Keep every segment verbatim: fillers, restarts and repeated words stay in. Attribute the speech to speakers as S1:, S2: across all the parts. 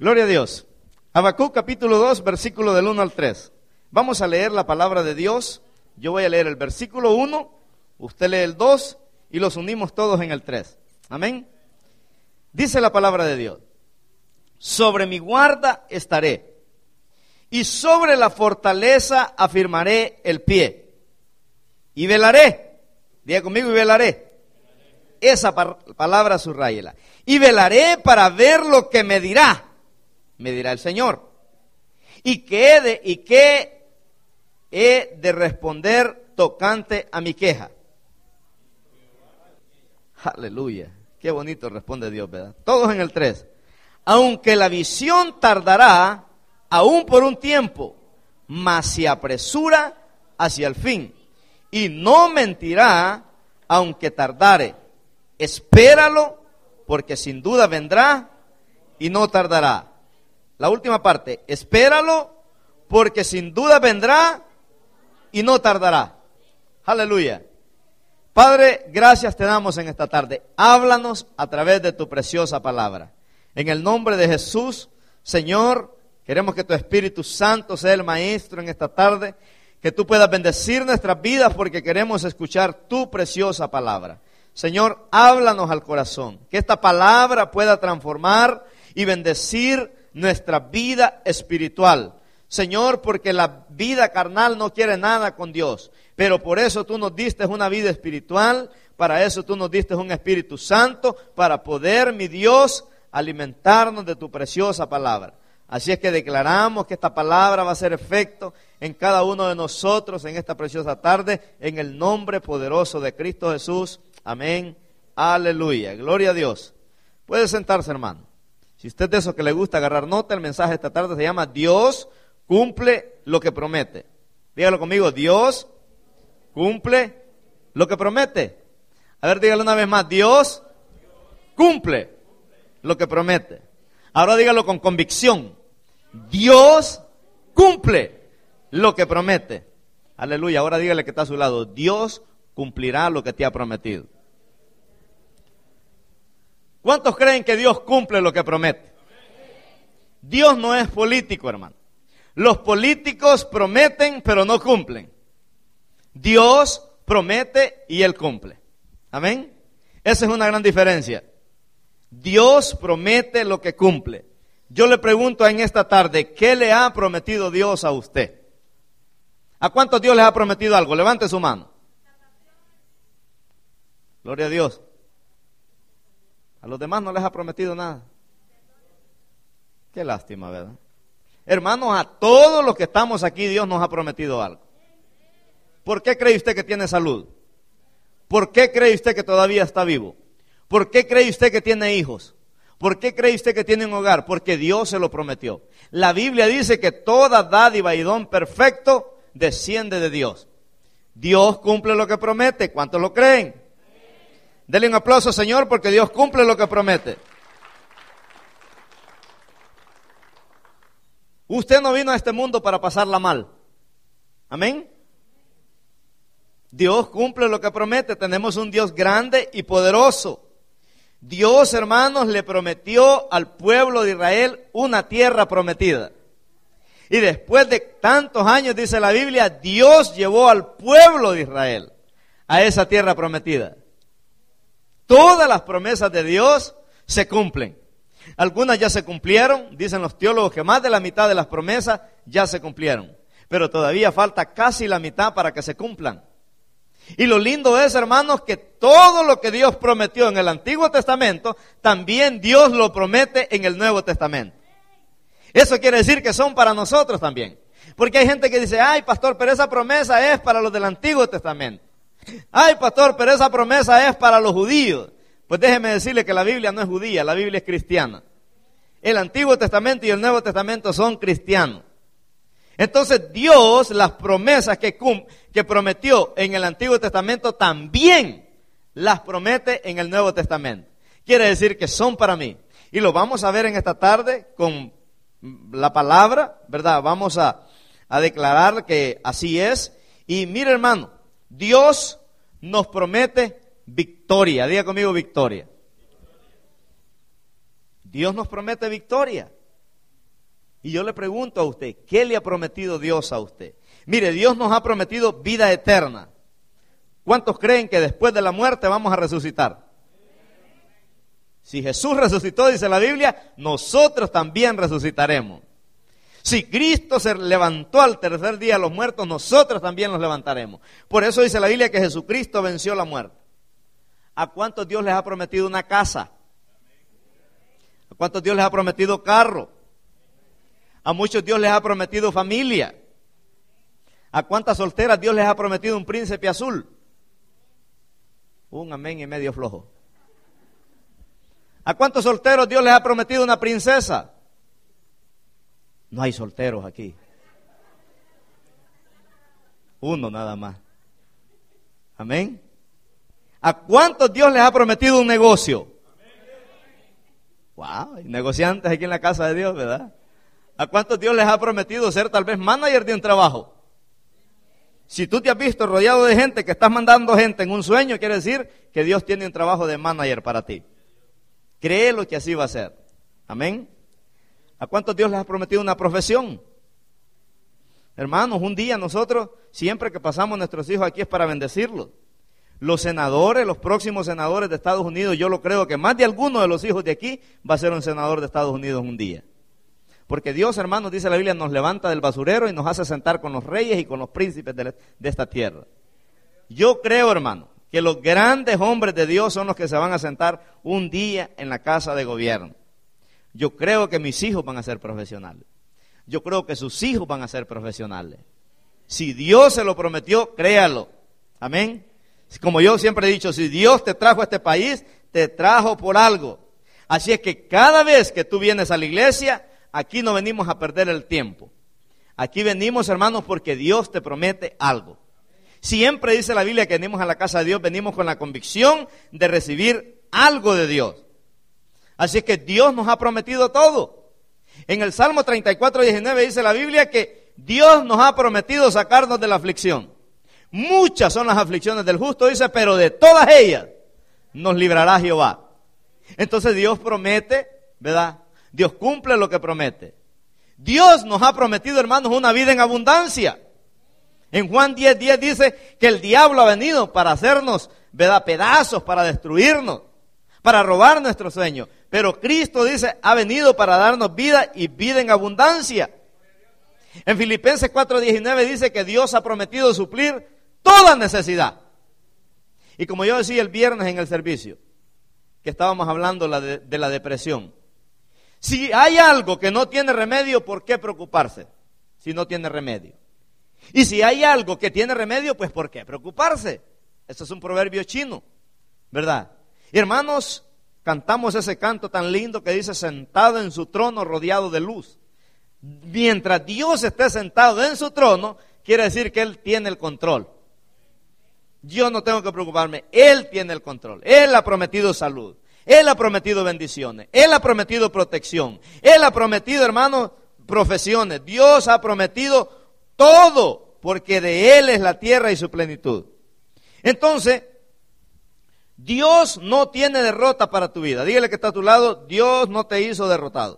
S1: Gloria a Dios. Habacuc capítulo dos, versículo del uno al tres. Vamos a leer la palabra de Dios. Yo voy a leer el versículo uno, usted lee el dos y los unimos todos en el tres. Amén. Dice la palabra de Dios: sobre mi guarda estaré, y sobre la fortaleza afirmaré el pie, y velaré. Diga conmigo, y velaré. Esa par- palabra subrayela. Y velaré para ver lo que me dirá. Me dirá el Señor. Y qué he de, y qué he de responder tocante a mi queja. Aleluya. Qué bonito responde Dios, ¿verdad? Todos en el tres. Aunque la visión tardará, aún por un tiempo, mas se apresura hacia el fin. Y no mentirá, aunque tardare. Espéralo, porque sin duda vendrá y no tardará. La última parte, espéralo, porque sin duda vendrá y no tardará. Aleluya. Padre, gracias te damos en esta tarde. Háblanos a través de tu preciosa palabra. En el nombre de Jesús, Señor, queremos que tu Espíritu Santo sea el maestro en esta tarde, que tú puedas bendecir nuestras vidas porque queremos escuchar tu preciosa palabra. Señor, háblanos al corazón, que esta palabra pueda transformar y bendecir nuestra vida espiritual. Señor, porque la vida carnal no quiere nada con Dios, pero por eso tú nos diste una vida espiritual, para eso tú nos diste un Espíritu Santo, para poder, mi Dios, alimentarnos de tu preciosa palabra. Así es que declaramos que esta palabra va a hacer efecto en cada uno de nosotros en esta preciosa tarde, en el nombre poderoso de Cristo Jesús. Amén. Aleluya. Gloria a Dios. Puede sentarse, hermano. Si usted es de esos que le gusta agarrar nota, el mensaje de esta tarde se llama Dios cumple lo que promete. Dígalo conmigo, Dios cumple lo que promete. A ver, dígalo una vez más, Dios cumple lo que promete. Ahora dígalo con convicción, Dios cumple lo que promete. Aleluya. Ahora dígale que está a su lado, Dios cumplirá lo que te ha prometido. ¿Cuántos creen que Dios cumple lo que promete? Dios no es político, hermano. Los políticos prometen, pero no cumplen. Dios promete y Él cumple. Amén. Esa es una gran diferencia. Dios promete lo que cumple. Yo le pregunto en esta tarde, ¿qué le ha prometido Dios a usted? ¿A cuántos Dios les ha prometido algo? Levante su mano. Gloria a Dios. A los demás no les ha prometido nada. Qué lástima, ¿verdad? Hermanos, a todos los que estamos aquí Dios nos ha prometido algo. ¿Por qué cree usted que tiene salud? ¿Por qué cree usted que todavía está vivo? ¿Por qué cree usted que tiene hijos? ¿Por qué cree usted que tiene un hogar? Porque Dios se lo prometió. La Biblia dice que toda dádiva y don perfecto desciende de Dios. Dios cumple lo que promete. ¿Cuántos lo creen? Denle un aplauso, Señor, porque Dios cumple lo que promete. Usted no vino a este mundo para pasarla mal. Amén. Dios cumple lo que promete. Tenemos un Dios grande y poderoso. Dios, hermanos, le prometió al pueblo de Israel una tierra prometida. Y después de tantos años, dice la Biblia, Dios llevó al pueblo de Israel a esa tierra prometida. Todas las promesas de Dios se cumplen. Algunas ya se cumplieron, dicen los teólogos que más de la mitad de las promesas ya se cumplieron. Pero todavía falta casi la mitad para que se cumplan. Y lo lindo es, hermanos, que todo lo que Dios prometió en el Antiguo Testamento, también Dios lo promete en el Nuevo Testamento. Eso quiere decir que son para nosotros también. Porque hay gente que dice, ay, pastor, pero esa promesa es para los del Antiguo Testamento. Ay, pastor, pero esa promesa es para los judíos. Pues déjeme decirle que la Biblia no es judía, la Biblia es cristiana. El Antiguo Testamento y el Nuevo Testamento son cristianos. Entonces Dios, las promesas que, cum, que prometió en el Antiguo Testamento, también las promete en el Nuevo Testamento. Quiere decir que son para mí. Y lo vamos a ver en esta tarde con la palabra, ¿verdad? Vamos a, a declarar que así es. Y mire, hermano, Dios nos promete victoria. Diga conmigo victoria. Dios nos promete victoria. Y yo le pregunto a usted, ¿qué le ha prometido Dios a usted? Mire, Dios nos ha prometido vida eterna. ¿Cuántos creen que después de la muerte vamos a resucitar? Si Jesús resucitó, dice la Biblia, nosotros también resucitaremos. Si Cristo se levantó al tercer día de los muertos, nosotros también nos levantaremos. Por eso dice la Biblia que Jesucristo venció la muerte. ¿A cuántos Dios les ha prometido una casa? ¿A cuántos Dios les ha prometido carro? A muchos Dios les ha prometido familia. ¿A cuántas solteras Dios les ha prometido un príncipe azul? Un amén y medio flojo. ¿A cuántos solteros Dios les ha prometido una princesa? No hay solteros aquí. Uno nada más. Amén. ¿A cuántos Dios les ha prometido un negocio? Wow, hay negociantes aquí en la casa de Dios, ¿verdad? ¿A cuántos Dios les ha prometido ser tal vez manager de un trabajo? Si tú te has visto rodeado de gente que estás mandando gente en un sueño, quiere decir que Dios tiene un trabajo de manager para ti. Créelo que así va a ser. Amén. ¿A cuántos Dios les ha prometido una profesión? Hermanos, un día nosotros, siempre que pasamos nuestros hijos aquí es para bendecirlos. Los senadores, los próximos senadores de Estados Unidos, yo lo creo que más de alguno de los hijos de aquí va a ser un senador de Estados Unidos un día. Porque Dios, hermanos, dice la Biblia, nos levanta del basurero y nos hace sentar con los reyes y con los príncipes de, de esta tierra. Yo creo, hermano, que los grandes hombres de Dios son los que se van a sentar un día en la casa de gobierno. Yo creo que mis hijos van a ser profesionales. Yo creo que sus hijos van a ser profesionales. Si Dios se lo prometió, créalo. Amén. Como yo siempre he dicho, si Dios te trajo a este país, te trajo por algo. Así es que cada vez que tú vienes a la iglesia, aquí no venimos a perder el tiempo. Aquí venimos, hermanos, porque Dios te promete algo. Siempre dice la Biblia que venimos a la casa de Dios, venimos con la convicción de recibir algo de Dios. Así es que Dios nos ha prometido todo. En el Salmo treinta y cuatro, diecinueve dice la Biblia que Dios nos ha prometido sacarnos de la aflicción. Muchas son las aflicciones del justo, dice, pero de todas ellas nos librará Jehová. Entonces Dios promete, ¿verdad? Dios cumple lo que promete. Dios nos ha prometido, hermanos, una vida en abundancia. En Juan diez, diez dice que el diablo ha venido para hacernos, ¿verdad?, pedazos, para destruirnos, para robar nuestro sueño. Pero Cristo dice, ha venido para darnos vida y vida en abundancia. En Filipenses cuatro, diecinueve dice que Dios ha prometido suplir toda necesidad. Y como yo decía el viernes en el servicio, que estábamos hablando la de, de la depresión. Si hay algo que no tiene remedio, ¿por qué preocuparse? Si no tiene remedio. Y si hay algo que tiene remedio, pues ¿por qué preocuparse? Eso es un proverbio chino, ¿verdad? Y hermanos, cantamos ese canto tan lindo que dice, sentado en su trono rodeado de luz. Mientras Dios esté sentado en su trono, quiere decir que Él tiene el control. Yo no tengo que preocuparme, Él tiene el control. Él ha prometido salud, Él ha prometido bendiciones, Él ha prometido protección, Él ha prometido, hermanos, profesiones. Dios ha prometido todo, porque de Él es la tierra y su plenitud. Entonces, Dios no tiene derrota para tu vida. Dígale que está a tu lado, Dios no te hizo derrotado.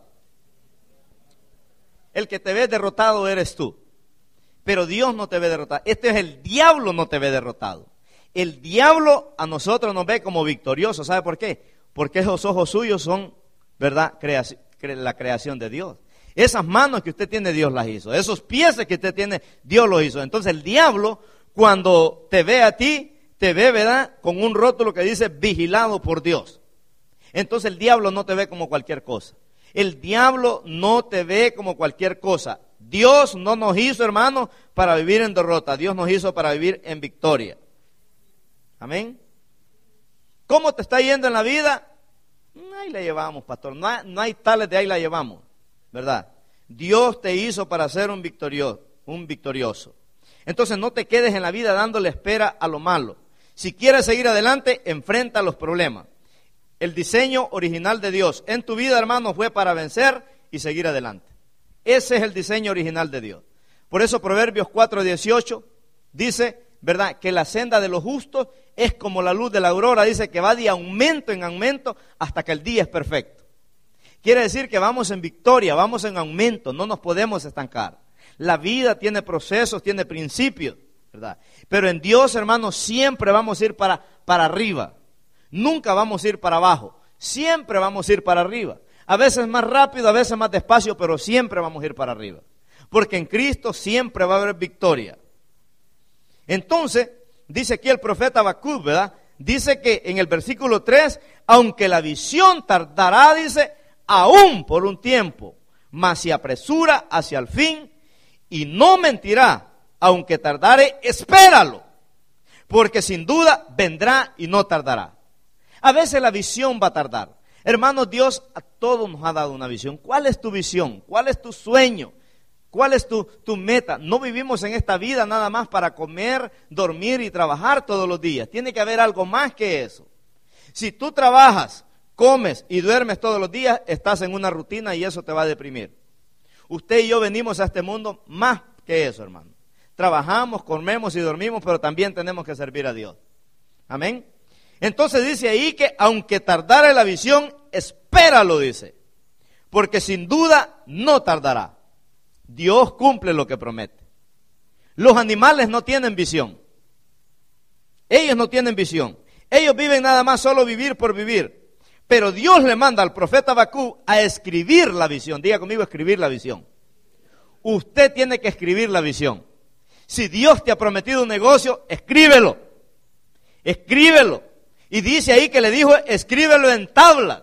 S1: El que te ve derrotado eres tú. Pero Dios no te ve derrotado. Este es el diablo, no te ve derrotado. El diablo a nosotros nos ve como victoriosos. ¿Sabe por qué? Porque esos ojos suyos son, ¿verdad?, Creaci- cre- la creación de Dios. Esas manos que usted tiene, Dios las hizo. Esos pies que usted tiene, Dios los hizo. Entonces el diablo, cuando te ve a ti, te ve, ¿verdad?, con un rótulo que dice vigilado por Dios. Entonces el diablo no te ve como cualquier cosa. El diablo no te ve como cualquier cosa. Dios no nos hizo, hermanos, para vivir en derrota. Dios nos hizo para vivir en victoria. Amén. ¿Cómo te está yendo en la vida? Ahí la llevamos, pastor. No hay, no hay tales de ahí la llevamos, ¿verdad? Dios te hizo para ser un victorioso, un victorioso. Entonces no te quedes en la vida dándole espera a lo malo. Si quieres seguir adelante, enfrenta los problemas. El diseño original de Dios en tu vida, hermano, fue para vencer y seguir adelante. Ese es el diseño original de Dios. Por eso Proverbios cuatro dieciocho dice, ¿verdad?, que la senda de los justos es como la luz de la aurora. Dice que va de aumento en aumento hasta que el día es perfecto. Quiere decir que vamos en victoria, vamos en aumento, no nos podemos estancar. La vida tiene procesos, tiene principios, ¿verdad? Pero en Dios, hermanos, siempre vamos a ir para, para arriba. Nunca vamos a ir para abajo. Siempre vamos a ir para arriba. A veces más rápido, a veces más despacio, pero siempre vamos a ir para arriba. Porque en Cristo siempre va a haber victoria. Entonces, dice aquí el profeta Habacuc, ¿verdad? Dice que en el versículo tres, aunque la visión tardará, dice, aún por un tiempo, mas se apresura hacia el fin y no mentirá, aunque tardare, espéralo, porque sin duda vendrá y no tardará. A veces la visión va a tardar. Hermanos, Dios a todos nos ha dado una visión. ¿Cuál es tu visión? ¿Cuál es tu sueño? ¿Cuál es tu, tu meta? No vivimos en esta vida nada más para comer, dormir y trabajar todos los días. Tiene que haber algo más que eso. Si tú trabajas, comes y duermes todos los días, estás en una rutina y eso te va a deprimir. Usted y yo venimos a este mundo más que eso, hermano. Trabajamos, comemos y dormimos, pero también tenemos que servir a Dios. Amén. Entonces dice ahí que aunque tardare la visión, espéralo, dice. Porque sin duda no tardará. Dios cumple lo que promete. Los animales no tienen visión. Ellos no tienen visión. Ellos viven nada más solo vivir por vivir. Pero Dios le manda al profeta Habacuc a escribir la visión. Diga conmigo, escribir la visión. Usted tiene que escribir la visión. Si Dios te ha prometido un negocio, escríbelo. Escríbelo. Y dice ahí que le dijo, escríbelo en tablas.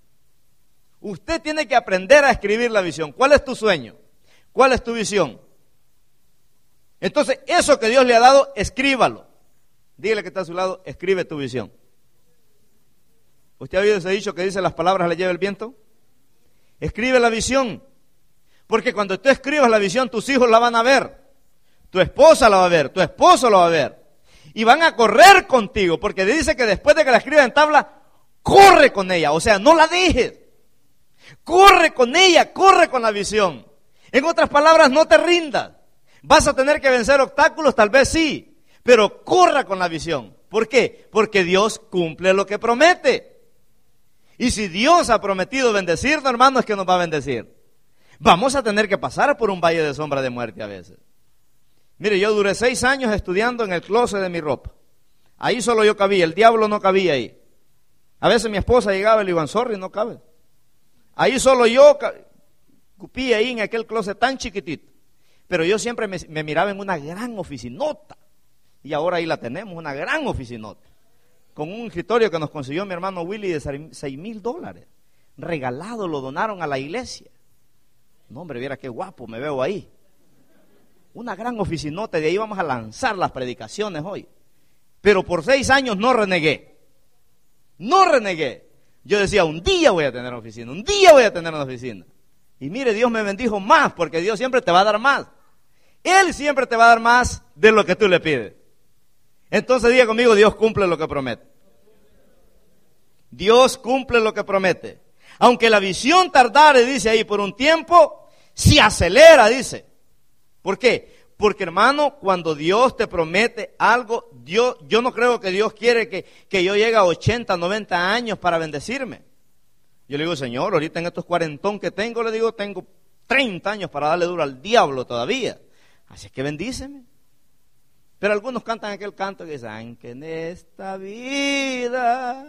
S1: Usted tiene que aprender a escribir la visión. ¿Cuál es tu sueño? ¿Cuál es tu visión? Entonces, eso que Dios le ha dado, escríbalo. Dígale que está a su lado, escribe tu visión. ¿Usted ha oído ese dicho que dice las palabras le lleva el viento? Escribe la visión. Porque cuando tú escribas la visión, tus hijos la van a ver. Tu esposa la va a ver, tu esposo la va a ver. Y van a correr contigo, porque dice que después de que la escribas en tabla, corre con ella. O sea, no la dejes. Corre con ella, corre con la visión. En otras palabras, no te rindas. Vas a tener que vencer obstáculos, tal vez sí, pero corra con la visión. ¿Por qué? Porque Dios cumple lo que promete. Y si Dios ha prometido bendecirnos, hermanos, es que nos va a bendecir. Vamos a tener que pasar por un valle de sombra de muerte a veces. Mire, yo duré seis años estudiando en el closet de mi ropa. Ahí solo yo cabía, el diablo no cabía ahí. A veces mi esposa llegaba y le digo, sorry, no cabe. Ahí solo yo cupía ahí en aquel closet tan chiquitito. Pero yo siempre me, me miraba en una gran oficinota. Y ahora ahí la tenemos, una gran oficinota. Con un escritorio que nos consiguió mi hermano Willy de seis mil dólares. Regalado, lo donaron a la iglesia. No, hombre, viera qué guapo me veo ahí. Una gran oficinota, de ahí vamos a lanzar las predicaciones hoy. Pero por seis años no renegué. No renegué. Yo decía, un día voy a tener oficina, un día voy a tener una oficina. Y mire, Dios me bendijo más, porque Dios siempre te va a dar más. Él siempre te va a dar más de lo que tú le pides. Entonces diga conmigo, Dios cumple lo que promete. Dios cumple lo que promete. Aunque la visión tardare, dice ahí, por un tiempo, se acelera, dice. ¿Por qué? Porque, hermano, cuando Dios te promete algo, Dios, yo no creo que Dios quiere que, que yo llegue a ochenta, noventa años para bendecirme. Yo le digo, Señor, ahorita en estos cuarentón que tengo, le digo, tengo treinta años para darle duro al diablo todavía. Así es que bendíceme. Pero algunos cantan aquel canto que dice, aunque en esta vida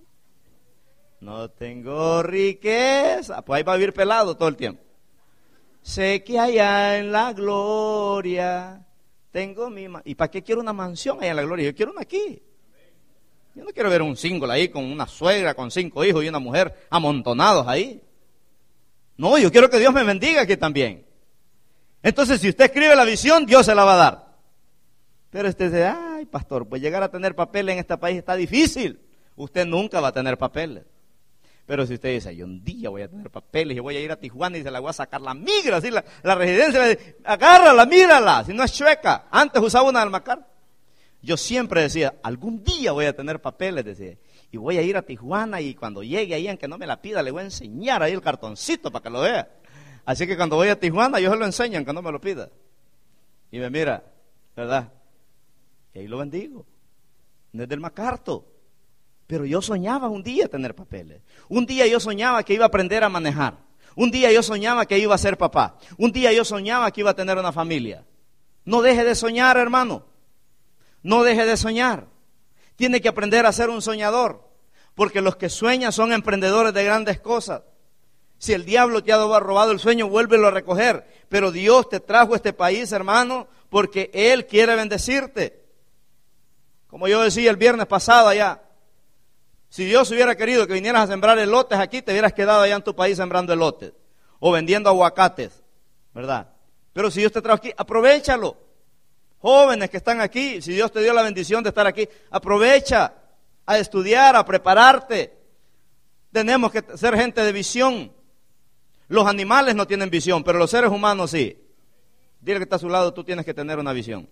S1: no tengo riqueza. Pues ahí va a vivir pelado todo el tiempo. Sé que allá en la gloria tengo mi... ¿Y para qué quiero una mansión allá en la gloria? Yo quiero una aquí. Yo no quiero ver un single ahí con una suegra, con cinco hijos y una mujer amontonados ahí. No, yo quiero que Dios me bendiga aquí también. Entonces, si usted escribe la visión, Dios se la va a dar. Pero usted dice, ay, pastor, pues llegar a tener papeles en este país está difícil. Usted nunca va a tener papeles. Pero si usted dice, yo un día voy a tener papeles y voy a ir a Tijuana y se la voy a sacar la migra, así la, la residencia, agárrala, mírala, si no es chueca. Antes usaba una Almacar. Yo siempre decía, algún día voy a tener papeles, decía, y voy a ir a Tijuana y cuando llegue ahí, aunque no me la pida, le voy a enseñar ahí el cartoncito para que lo vea. Así que cuando voy a Tijuana, yo se lo enseño, aunque no me lo pida. Y me mira, ¿verdad? Y ahí lo bendigo. No es del Macarto. Pero yo soñaba un día tener papeles. Un día yo soñaba que iba a aprender a manejar. Un día yo soñaba que iba a ser papá. Un día yo soñaba que iba a tener una familia. No deje de soñar, hermano. No deje de soñar. Tiene que aprender a ser un soñador. Porque los que sueñan son emprendedores de grandes cosas. Si el diablo te ha robado el sueño, vuélvelo a recoger. Pero Dios te trajo a este país, hermano, porque Él quiere bendecirte. Como yo decía el viernes pasado allá, si Dios hubiera querido que vinieras a sembrar elotes aquí, te hubieras quedado allá en tu país sembrando elotes o vendiendo aguacates, ¿verdad? Pero si Dios te trajo aquí, aprovéchalo. Jóvenes que están aquí, si Dios te dio la bendición de estar aquí, aprovecha a estudiar, a prepararte. Tenemos que ser gente de visión. Los animales no tienen visión, pero los seres humanos sí. Dile que está a su lado, tú tienes que tener una visión.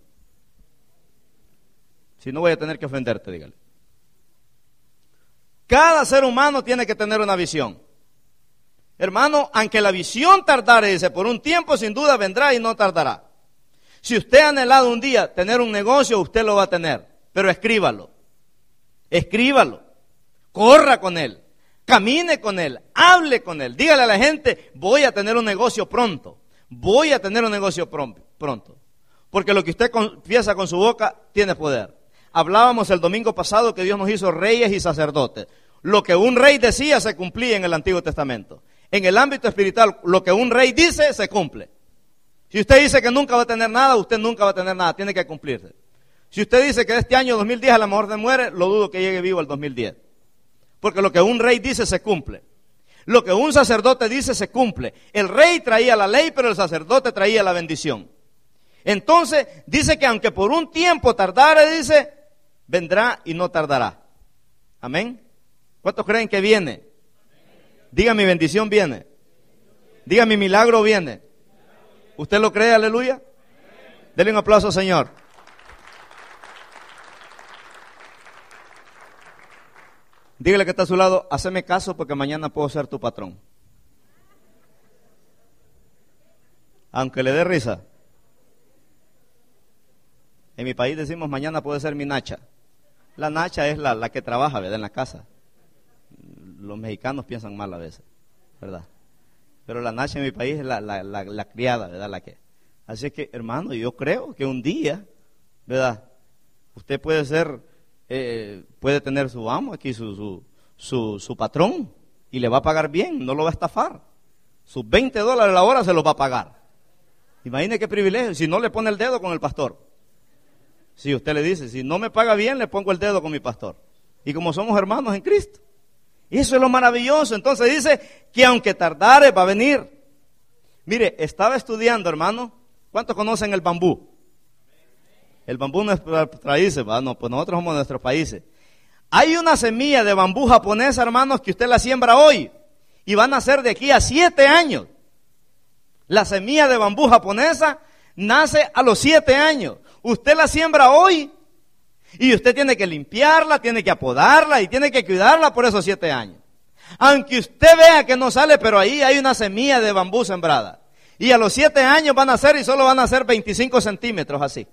S1: Si no, voy a tener que ofenderte, dígale. Cada ser humano tiene que tener una visión. Hermano, aunque la visión tardare, dice, por un tiempo sin duda vendrá y no tardará. Si usted ha anhelado un día tener un negocio, usted lo va a tener. Pero escríbalo. Escríbalo. Corra con él. Camine con él. Hable con él. Dígale a la gente, voy a tener un negocio pronto. Voy a tener un negocio pronto. Porque lo que usted confiesa con su boca tiene poder. Hablábamos el domingo pasado que Dios nos hizo reyes y sacerdotes. Lo que un rey decía se cumplía en el Antiguo Testamento. En el ámbito espiritual, lo que un rey dice se cumple. Si usted dice que nunca va a tener nada, usted nunca va a tener nada, tiene que cumplirse. Si usted dice que este año dos mil diez a lo mejor se muere, lo dudo que llegue vivo al dos mil diez. Porque lo que un rey dice se cumple. Lo que un sacerdote dice se cumple. El rey traía la ley, pero el sacerdote traía la bendición. Entonces, dice que aunque por un tiempo tardare, dice, vendrá y no tardará. Amén. ¿Cuántos creen que viene? Diga, mi bendición viene. Diga, mi milagro viene. ¿Usted lo cree? Aleluya. Denle un aplauso, Señor. Dígale que está a su lado, haceme caso porque mañana puedo ser tu patrón. Aunque le dé risa. En mi país decimos, mañana puede ser mi nacha. La nacha es la, la que trabaja, ¿verdad? En la casa. Los mexicanos piensan mal a veces, ¿verdad? Pero la nacha en mi país es la, la, la, la criada, ¿verdad? La que. Así que, hermano, yo creo que un día, ¿verdad? Usted puede ser, eh, puede tener su amo aquí, su, su, su, su patrón, y le va a pagar bien, no lo va a estafar. Sus veinte dólares la hora se los va a pagar. Imagine qué privilegio, si no le pone el dedo con el pastor. Si usted le dice, si no me paga bien, le pongo el dedo con mi pastor. Y como somos hermanos en Cristo. Eso es lo maravilloso. Entonces dice que aunque tardare va a venir. Mire, estaba estudiando, hermano. ¿Cuántos conocen el bambú? El bambú no es para nuestros países, ¿va? No, pues nosotros somos de nuestros países. Hay una semilla de bambú japonesa, hermanos, que usted la siembra hoy. Y van a ser de aquí a siete años. La semilla de bambú japonesa nace a los siete años. Usted la siembra hoy y usted tiene que limpiarla, tiene que apodarla y tiene que cuidarla por esos siete años. Aunque usted vea que no sale, pero ahí hay una semilla de bambú sembrada. Y a los siete años van a ser y solo van a ser veinticinco centímetros así.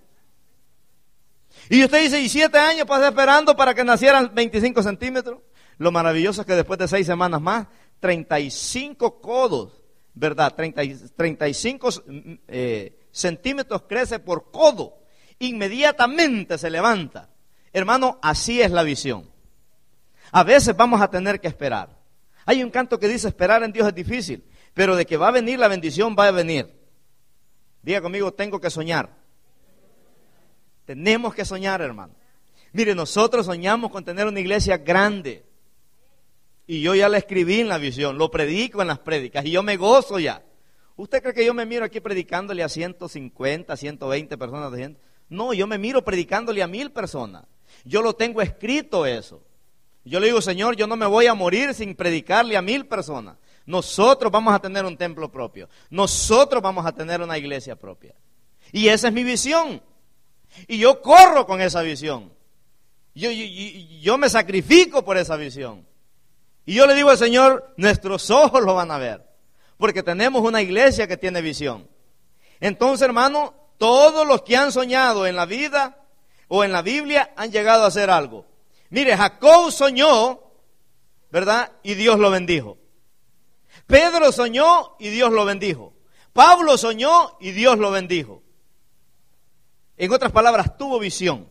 S1: Y usted dice, ¿y siete años pasé esperando para que nacieran veinticinco centímetros? Lo maravilloso es que después de seis semanas más, treinta y cinco codos, ¿verdad? treinta, treinta y cinco eh, centímetros crece por codo. Inmediatamente se levanta. Hermano, así es la visión. A veces vamos a tener que esperar. Hay un canto que dice, esperar en Dios es difícil, pero de que va a venir la bendición, va a venir. Diga conmigo, tengo que soñar. Tenemos que soñar, hermano. Mire, nosotros soñamos con tener una iglesia grande. Y yo ya la escribí en la visión, lo predico en las prédicas y yo me gozo ya. ¿Usted cree que yo me miro aquí predicándole a ciento cincuenta, ciento veinte personas de gente? No, yo me miro predicándole a mil personas. Yo lo tengo escrito eso. Yo le digo, Señor, yo no me voy a morir sin predicarle a mil personas. Nosotros vamos a tener un templo propio. Nosotros vamos a tener una iglesia propia. Y esa es mi visión. Y yo corro con esa visión. Yo, yo, yo me sacrifico por esa visión. Y yo le digo al Señor, nuestros ojos lo van a ver. Porque tenemos una iglesia que tiene visión. Entonces, hermano, todos los que han soñado en la vida o en la Biblia han llegado a hacer algo. Mire, Jacob soñó, ¿verdad? Y Dios lo bendijo. Pedro soñó y Dios lo bendijo. Pablo soñó y Dios lo bendijo. En otras palabras, tuvo visión.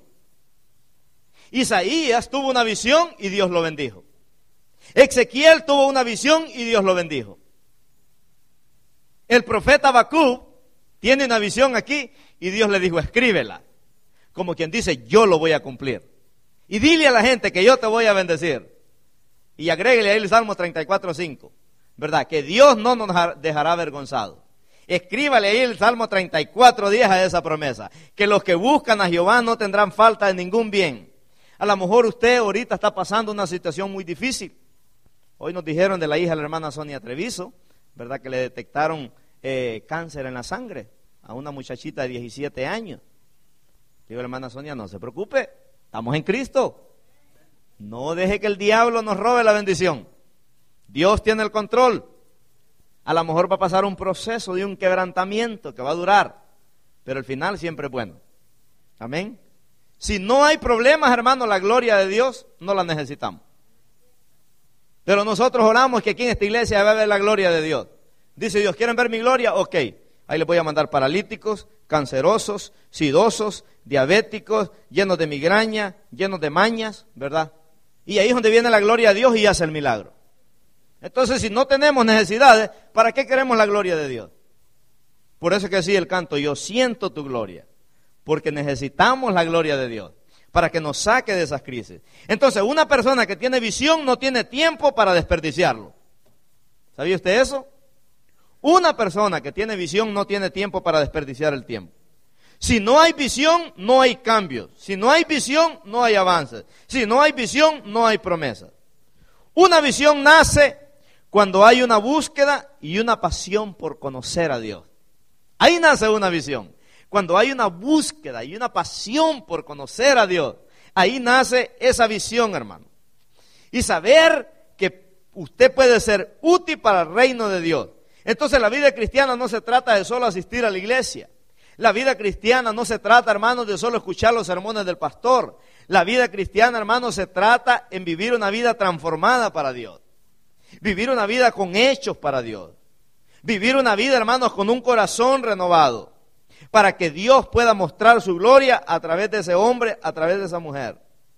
S1: Isaías tuvo una visión y Dios lo bendijo. Ezequiel tuvo una visión y Dios lo bendijo. El profeta Habacuc tiene una visión aquí y Dios le dijo, escríbela. Como quien dice, yo lo voy a cumplir. Y dile a la gente que yo te voy a bendecir. Y agréguele ahí el Salmo treinta y cuatro, cinco. ¿Verdad? Que Dios no nos dejará avergonzados. Escríbale ahí el Salmo treinta y cuatro, diez a esa promesa. Que los que buscan a Jehová no tendrán falta de ningún bien. A lo mejor usted ahorita está pasando una situación muy difícil. Hoy nos dijeron de la hija de la hermana Sonia Treviso, ¿verdad? Que le detectaron eh, cáncer en la sangre a una muchachita de diecisiete años. Digo, hermana Sonia, no se preocupe, estamos en Cristo. No deje que el diablo nos robe la bendición. Dios tiene el control. A lo mejor va a pasar un proceso de un quebrantamiento que va a durar, pero el final siempre es bueno. Amén. Si no hay problemas, hermano, la gloria de Dios no la necesitamos. Pero nosotros oramos que aquí en esta iglesia va a haber la gloria de Dios. Dice Dios, ¿quieren ver mi gloria? Ok, ahí les voy a mandar paralíticos, cancerosos, sidosos, diabéticos, llenos de migraña, llenos de mañas, ¿verdad? Y ahí es donde viene la gloria de Dios y hace el milagro. Entonces, si no tenemos necesidades, ¿para qué queremos la gloria de Dios? Por eso que decía el canto, yo siento tu gloria, porque necesitamos la gloria de Dios, para que nos saque de esas crisis. Entonces, una persona que tiene visión no tiene tiempo para desperdiciarlo. ¿Sabía usted eso? Una persona que tiene visión no tiene tiempo para desperdiciar el tiempo. Si no hay visión, no hay cambios. Si no hay visión, no hay avances. Si no hay visión, no hay promesas. Una visión nace cuando hay una búsqueda y una pasión por conocer a Dios. Ahí nace una visión. Cuando hay una búsqueda y una pasión por conocer a Dios, ahí nace esa visión, hermano. Y saber que usted puede ser útil para el reino de Dios. Entonces la vida cristiana no se trata de solo asistir a la iglesia. La vida cristiana no se trata, hermanos, de solo escuchar los sermones del pastor. La vida cristiana, hermanos, se trata en vivir una vida transformada para Dios. Vivir una vida con hechos para Dios. Vivir una vida, hermanos, con un corazón renovado. Para que Dios pueda mostrar su gloria a través de ese hombre, a través de esa mujer.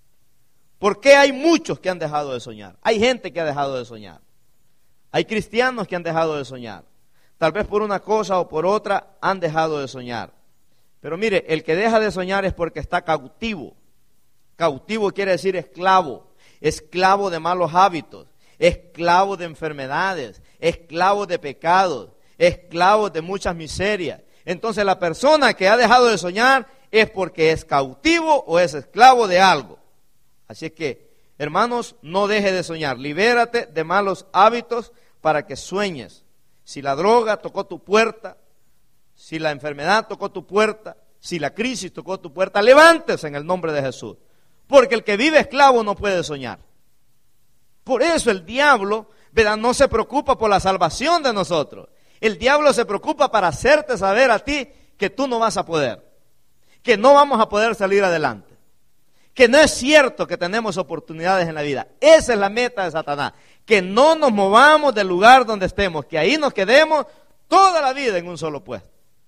S1: ¿Por qué hay muchos que han dejado de soñar? Hay gente que ha dejado de soñar. Hay cristianos que han dejado de soñar. Tal vez por una cosa o por otra han dejado de soñar. Pero mire, el que deja de soñar es porque está cautivo. Cautivo quiere decir esclavo. Esclavo de malos hábitos. Esclavo de enfermedades. Esclavo de pecados. Esclavo de muchas miserias. Entonces la persona que ha dejado de soñar es porque es cautivo o es esclavo de algo. Así es que, hermanos, no deje de soñar. Libérate de malos hábitos para que sueñes. Si la droga tocó tu puerta, si la enfermedad tocó tu puerta, si la crisis tocó tu puerta, levántese en el nombre de Jesús. Porque el que vive esclavo no puede soñar. Por eso el diablo, ¿verdad?, no se preocupa por la salvación de nosotros. El diablo se preocupa para hacerte saber a ti que tú no vas a poder, que no vamos a poder salir adelante, que no es cierto que tenemos oportunidades en la vida. Esa es la meta de Satanás, que no nos movamos del lugar donde estemos, que ahí nos quedemos toda la vida en un solo puesto.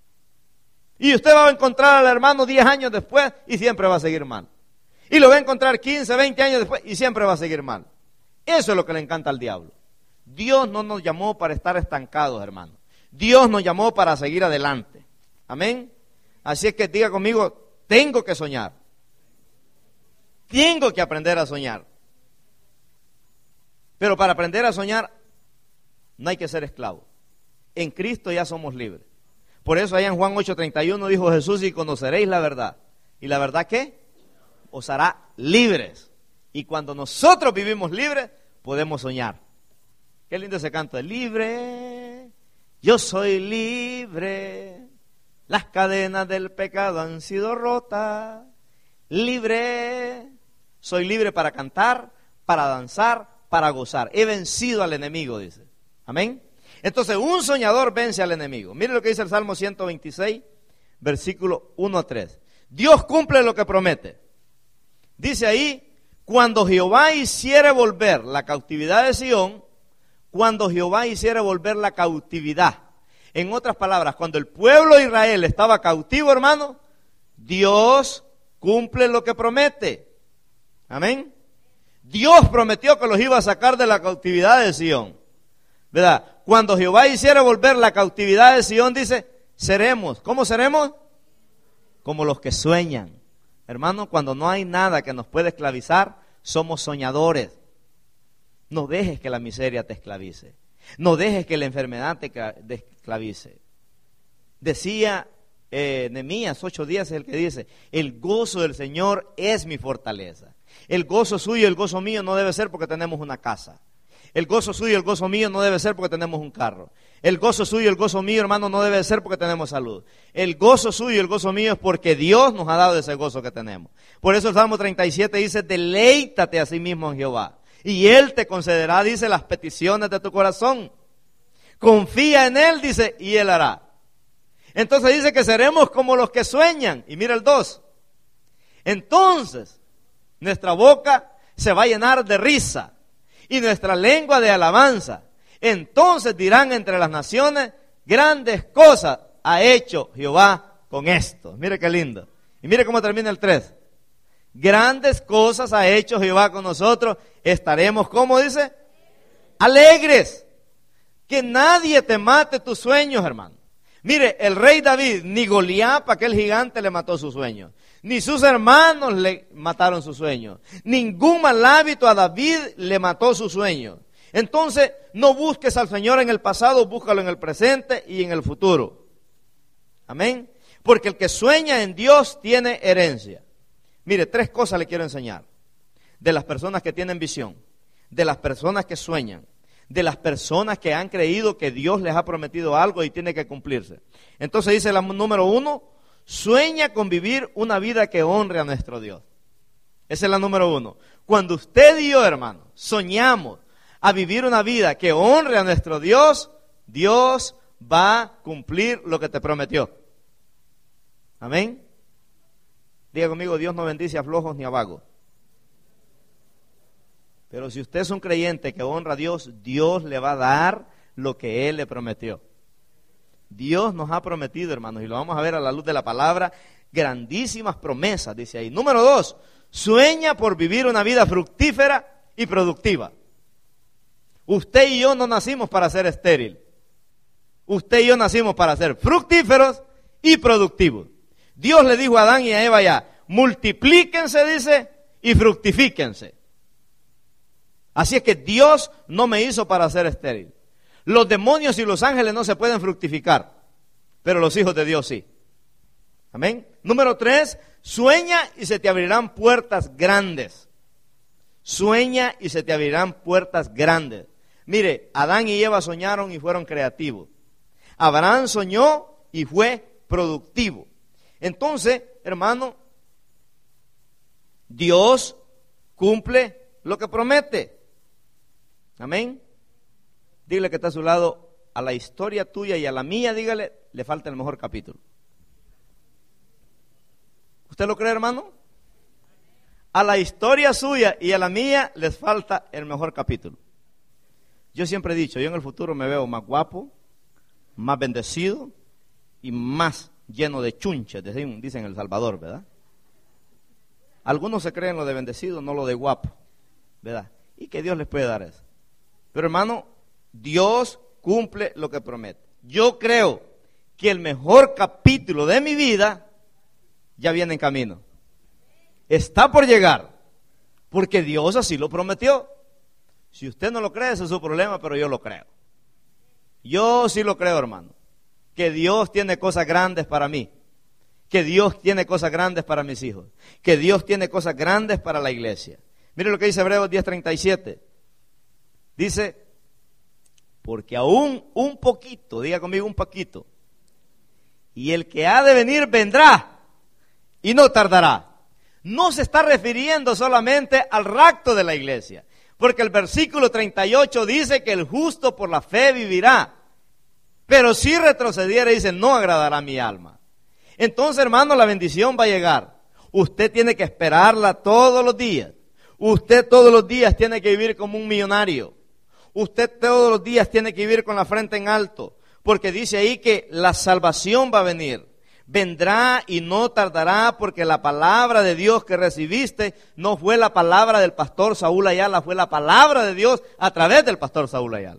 S1: Y usted va a encontrar al hermano diez años después y siempre va a seguir mal. Y lo va a encontrar quince, veinte años después y siempre va a seguir mal. Eso es lo que le encanta al diablo. Dios no nos llamó para estar estancados, hermano. Dios nos llamó para seguir adelante. Amén. Así es que diga conmigo, tengo que soñar. Tengo que aprender a soñar. Pero para aprender a soñar no hay que ser esclavo. En Cristo ya somos libres. Por eso allá en Juan ocho treinta y uno dijo Jesús, y conoceréis la verdad. ¿Y la verdad qué? Os hará libres. Y cuando nosotros vivimos libres, podemos soñar. Qué lindo ese canto de libre, yo soy libre, las cadenas del pecado han sido rotas, libre, soy libre para cantar, para danzar, para gozar, he vencido al enemigo, dice, amén. Entonces un soñador vence al enemigo. Mire lo que dice el Salmo ciento veintiséis, versículo uno a tres. Dios cumple lo que promete. Dice ahí, Cuando Jehová hiciere volver la cautividad de Sión, cuando Jehová hiciere volver la cautividad, en otras palabras, cuando el pueblo de Israel estaba cautivo, hermano, Dios cumple lo que promete. Amén. Dios prometió que los iba a sacar de la cautividad de Sión, ¿verdad? Cuando Jehová hiciera volver la cautividad de Sión, dice, seremos. ¿Cómo seremos? Como los que sueñan. Hermano, cuando no hay nada que nos pueda esclavizar, somos soñadores. No dejes que la miseria te esclavice. No dejes que la enfermedad te esclavice. Decía eh, Nehemías ocho días, es el que dice, el gozo del Señor es mi fortaleza. El gozo suyo, el gozo mío no debe ser porque tenemos una casa. El gozo suyo, el gozo mío no debe ser porque tenemos un carro. El gozo suyo, el gozo mío, hermano, no debe ser porque tenemos salud. El gozo suyo, el gozo mío es porque Dios nos ha dado ese gozo que tenemos. Por eso el Salmo treinta y siete dice, deleítate a sí mismo en Jehová, y Él te concederá, dice, las peticiones de tu corazón. Confía en Él, dice, y Él hará. Entonces dice que seremos como los que sueñan. Y mira el dos. Entonces, nuestra boca se va a llenar de risa y nuestra lengua de alabanza. Entonces dirán entre las naciones, grandes cosas ha hecho Jehová con esto. Mire qué lindo. Y mire cómo termina el tres. Grandes cosas ha hecho Jehová con nosotros. Estaremos, ¿cómo dice? Alegres. Que nadie te mate tus sueños, hermano. Mire, el rey David, ni Goliat, aquel gigante, le mató sus sueños. Ni sus hermanos le mataron sus sueños. Ningún mal hábito a David le mató sus sueños. Entonces, no busques al Señor en el pasado, búscalo en el presente y en el futuro. Amén. Porque el que sueña en Dios tiene herencia. Mire, tres cosas le quiero enseñar. De las personas que tienen visión, de las personas que sueñan, de las personas que han creído que Dios les ha prometido algo y tiene que cumplirse. Entonces dice la número uno, sueña con vivir una vida que honre a nuestro Dios. Esa es la número uno. Cuando usted y yo, hermano, soñamos a vivir una vida que honre a nuestro Dios, Dios va a cumplir lo que te prometió. Amén. Diga conmigo, Dios no bendice a flojos ni a vagos. Pero si usted es un creyente que honra a Dios, Dios le va a dar lo que Él le prometió. Dios nos ha prometido, hermanos, y lo vamos a ver a la luz de la palabra, grandísimas promesas, dice ahí. Número dos, sueña por vivir una vida fructífera y productiva. Usted y yo no nacimos para ser estéril. Usted y yo nacimos para ser fructíferos y productivos. Dios le dijo a Adán y a Eva ya, multiplíquense, dice, y fructifíquense. Así es que Dios no me hizo para ser estéril. Los demonios y los ángeles no se pueden fructificar, pero los hijos de Dios sí. Amén. Número tres, sueña y se te abrirán puertas grandes. Sueña y se te abrirán puertas grandes. Mire, Adán y Eva soñaron y fueron creativos. Abraham soñó y fue productivo. Entonces, hermano, Dios cumple lo que promete. Amén. Dígale que está a su lado, a la historia tuya y a la mía, dígale, le falta el mejor capítulo. ¿Usted lo cree, hermano? A la historia suya y a la mía les falta el mejor capítulo. Yo siempre he dicho, yo en el futuro me veo más guapo, más bendecido y más lleno de chunches, dicen, dicen en El Salvador, ¿verdad? Algunos se creen lo de bendecido, no lo de guapo, ¿verdad? Y que Dios les puede dar eso. Pero hermano, Dios cumple lo que promete. Yo creo que el mejor capítulo de mi vida ya viene en camino. Está por llegar, porque Dios así lo prometió. Si usted no lo cree, ese es su problema, pero yo lo creo. Yo sí lo creo, hermano, que Dios tiene cosas grandes para mí, que Dios tiene cosas grandes para mis hijos, que Dios tiene cosas grandes para la iglesia. Mire lo que dice Hebreos diez treinta y siete. Dice, porque aún un poquito, diga conmigo un poquito, y el que ha de venir vendrá y no tardará. No se está refiriendo solamente al rapto de la iglesia, porque el versículo treinta y ocho dice que el justo por la fe vivirá, pero si retrocediera, dice, no agradará a mi alma. Entonces, hermano, la bendición va a llegar. Usted tiene que esperarla todos los días. Usted todos los días tiene que vivir como un millonario. Usted todos los días tiene que vivir con la frente en alto, porque dice ahí que la salvación va a venir. Vendrá y no tardará, porque la palabra de Dios que recibiste no fue la palabra del pastor Saúl Ayala, fue la palabra de Dios a través del pastor Saúl Ayala.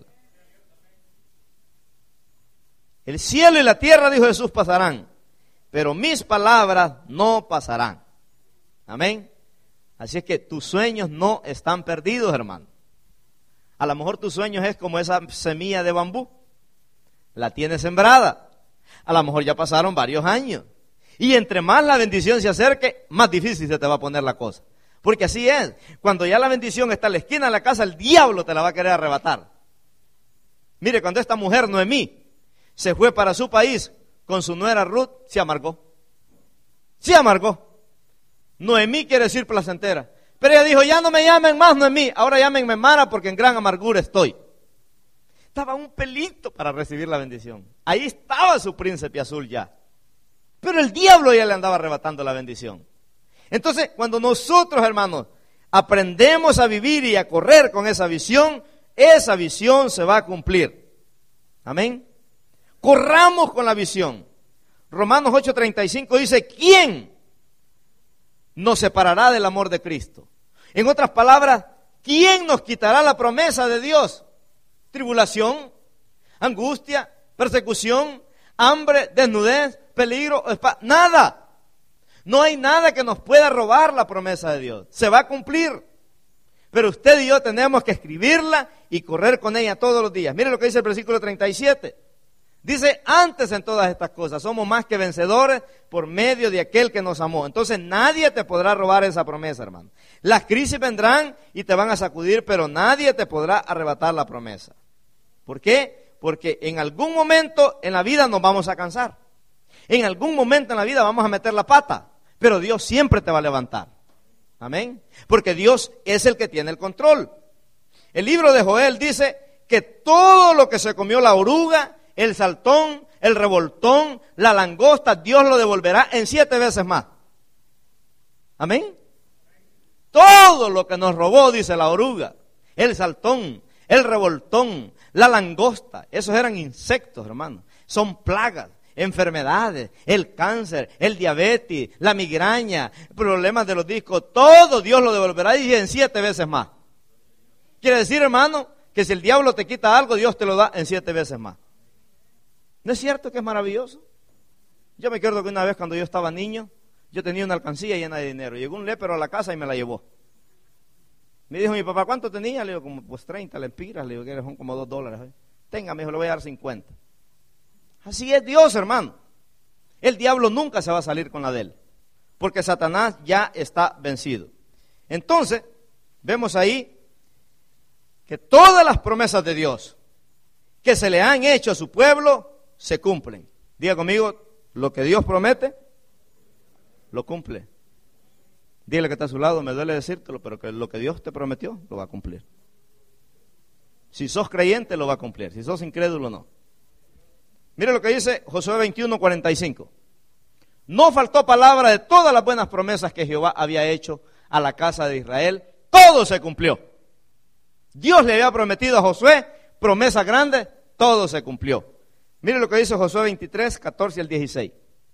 S1: El cielo y la tierra, dijo Jesús, pasarán, pero mis palabras no pasarán. Amén. Así es que tus sueños no están perdidos, hermano. A lo mejor tus sueños es como esa semilla de bambú. La tienes sembrada. A lo mejor ya pasaron varios años. Y entre más la bendición se acerque, más difícil se te va a poner la cosa. Porque así es. Cuando ya la bendición está en la esquina de la casa, el diablo te la va a querer arrebatar. Mire, cuando esta mujer Noemí se fue para su país con su nuera Ruth, se amargó. Se amargó. Noemí quiere decir placentera. Pero ella dijo, ya no me llamen más Noemí, ahora llámenme Mara, porque en gran amargura estoy. Estaba un pelito para recibir la bendición. Ahí estaba su príncipe azul ya. Pero el diablo ya le andaba arrebatando la bendición. Entonces, cuando nosotros, hermanos, aprendemos a vivir y a correr con esa visión, esa visión se va a cumplir. Amén. Corramos con la visión. Romanos ocho treinta y cinco dice, ¿quién nos separará del amor de Cristo? En otras palabras, ¿quién nos quitará la promesa de Dios? Tribulación, angustia, persecución, hambre, desnudez, peligro, espada, nada. No hay nada que nos pueda robar la promesa de Dios. Se va a cumplir. Pero usted y yo tenemos que escribirla y correr con ella todos los días. Mire lo que dice el versículo treinta y siete. Dice, antes en todas estas cosas somos más que vencedores por medio de aquel que nos amó. Entonces nadie te podrá robar esa promesa, hermano. Las crisis vendrán y te van a sacudir, pero nadie te podrá arrebatar la promesa. ¿Por qué? Porque en algún momento en la vida nos vamos a cansar. En algún momento en la vida vamos a meter la pata, pero Dios siempre te va a levantar. Amén. Porque Dios es el que tiene el control. El libro de Joel dice que todo lo que se comió la oruga, el saltón, el revoltón, la langosta, Dios lo devolverá en siete veces más. Amén. Todo lo que nos robó, dice la oruga, el saltón, el revoltón, la langosta, esos eran insectos, hermano. Son plagas, enfermedades, el cáncer, el diabetes, la migraña, problemas de los discos, todo Dios lo devolverá y en siete veces más. Quiere decir, hermano, que si el diablo te quita algo, Dios te lo da en siete veces más. ¿No es cierto que es maravilloso? Yo me acuerdo que una vez cuando yo estaba niño, yo tenía una alcancía llena de dinero. Llegó un lépero a la casa y me la llevó. Me dijo mi papá, ¿cuánto tenía? Le digo, como pues treinta lempiras. Le digo, que son como dos dólares. Tenga, me dijo, le voy a dar cincuenta. Así es Dios, hermano. El diablo nunca se va a salir con la de él, porque Satanás ya está vencido. Entonces, vemos ahí que todas las promesas de Dios que se le han hecho a su pueblo se cumplen. Diga conmigo, lo que Dios promete, lo cumple. Dile que está a su lado, me duele decírtelo, pero que lo que Dios te prometió, lo va a cumplir. Si sos creyente, lo va a cumplir. Si sos incrédulo, no. Mire lo que dice Josué veintiuno, cuarenta y cinco. No faltó palabra de todas las buenas promesas que Jehová había hecho a la casa de Israel. Todo se cumplió. Dios le había prometido a Josué promesas grandes, todo se cumplió. Mire lo que dice Josué veintitrés, catorce al dieciséis.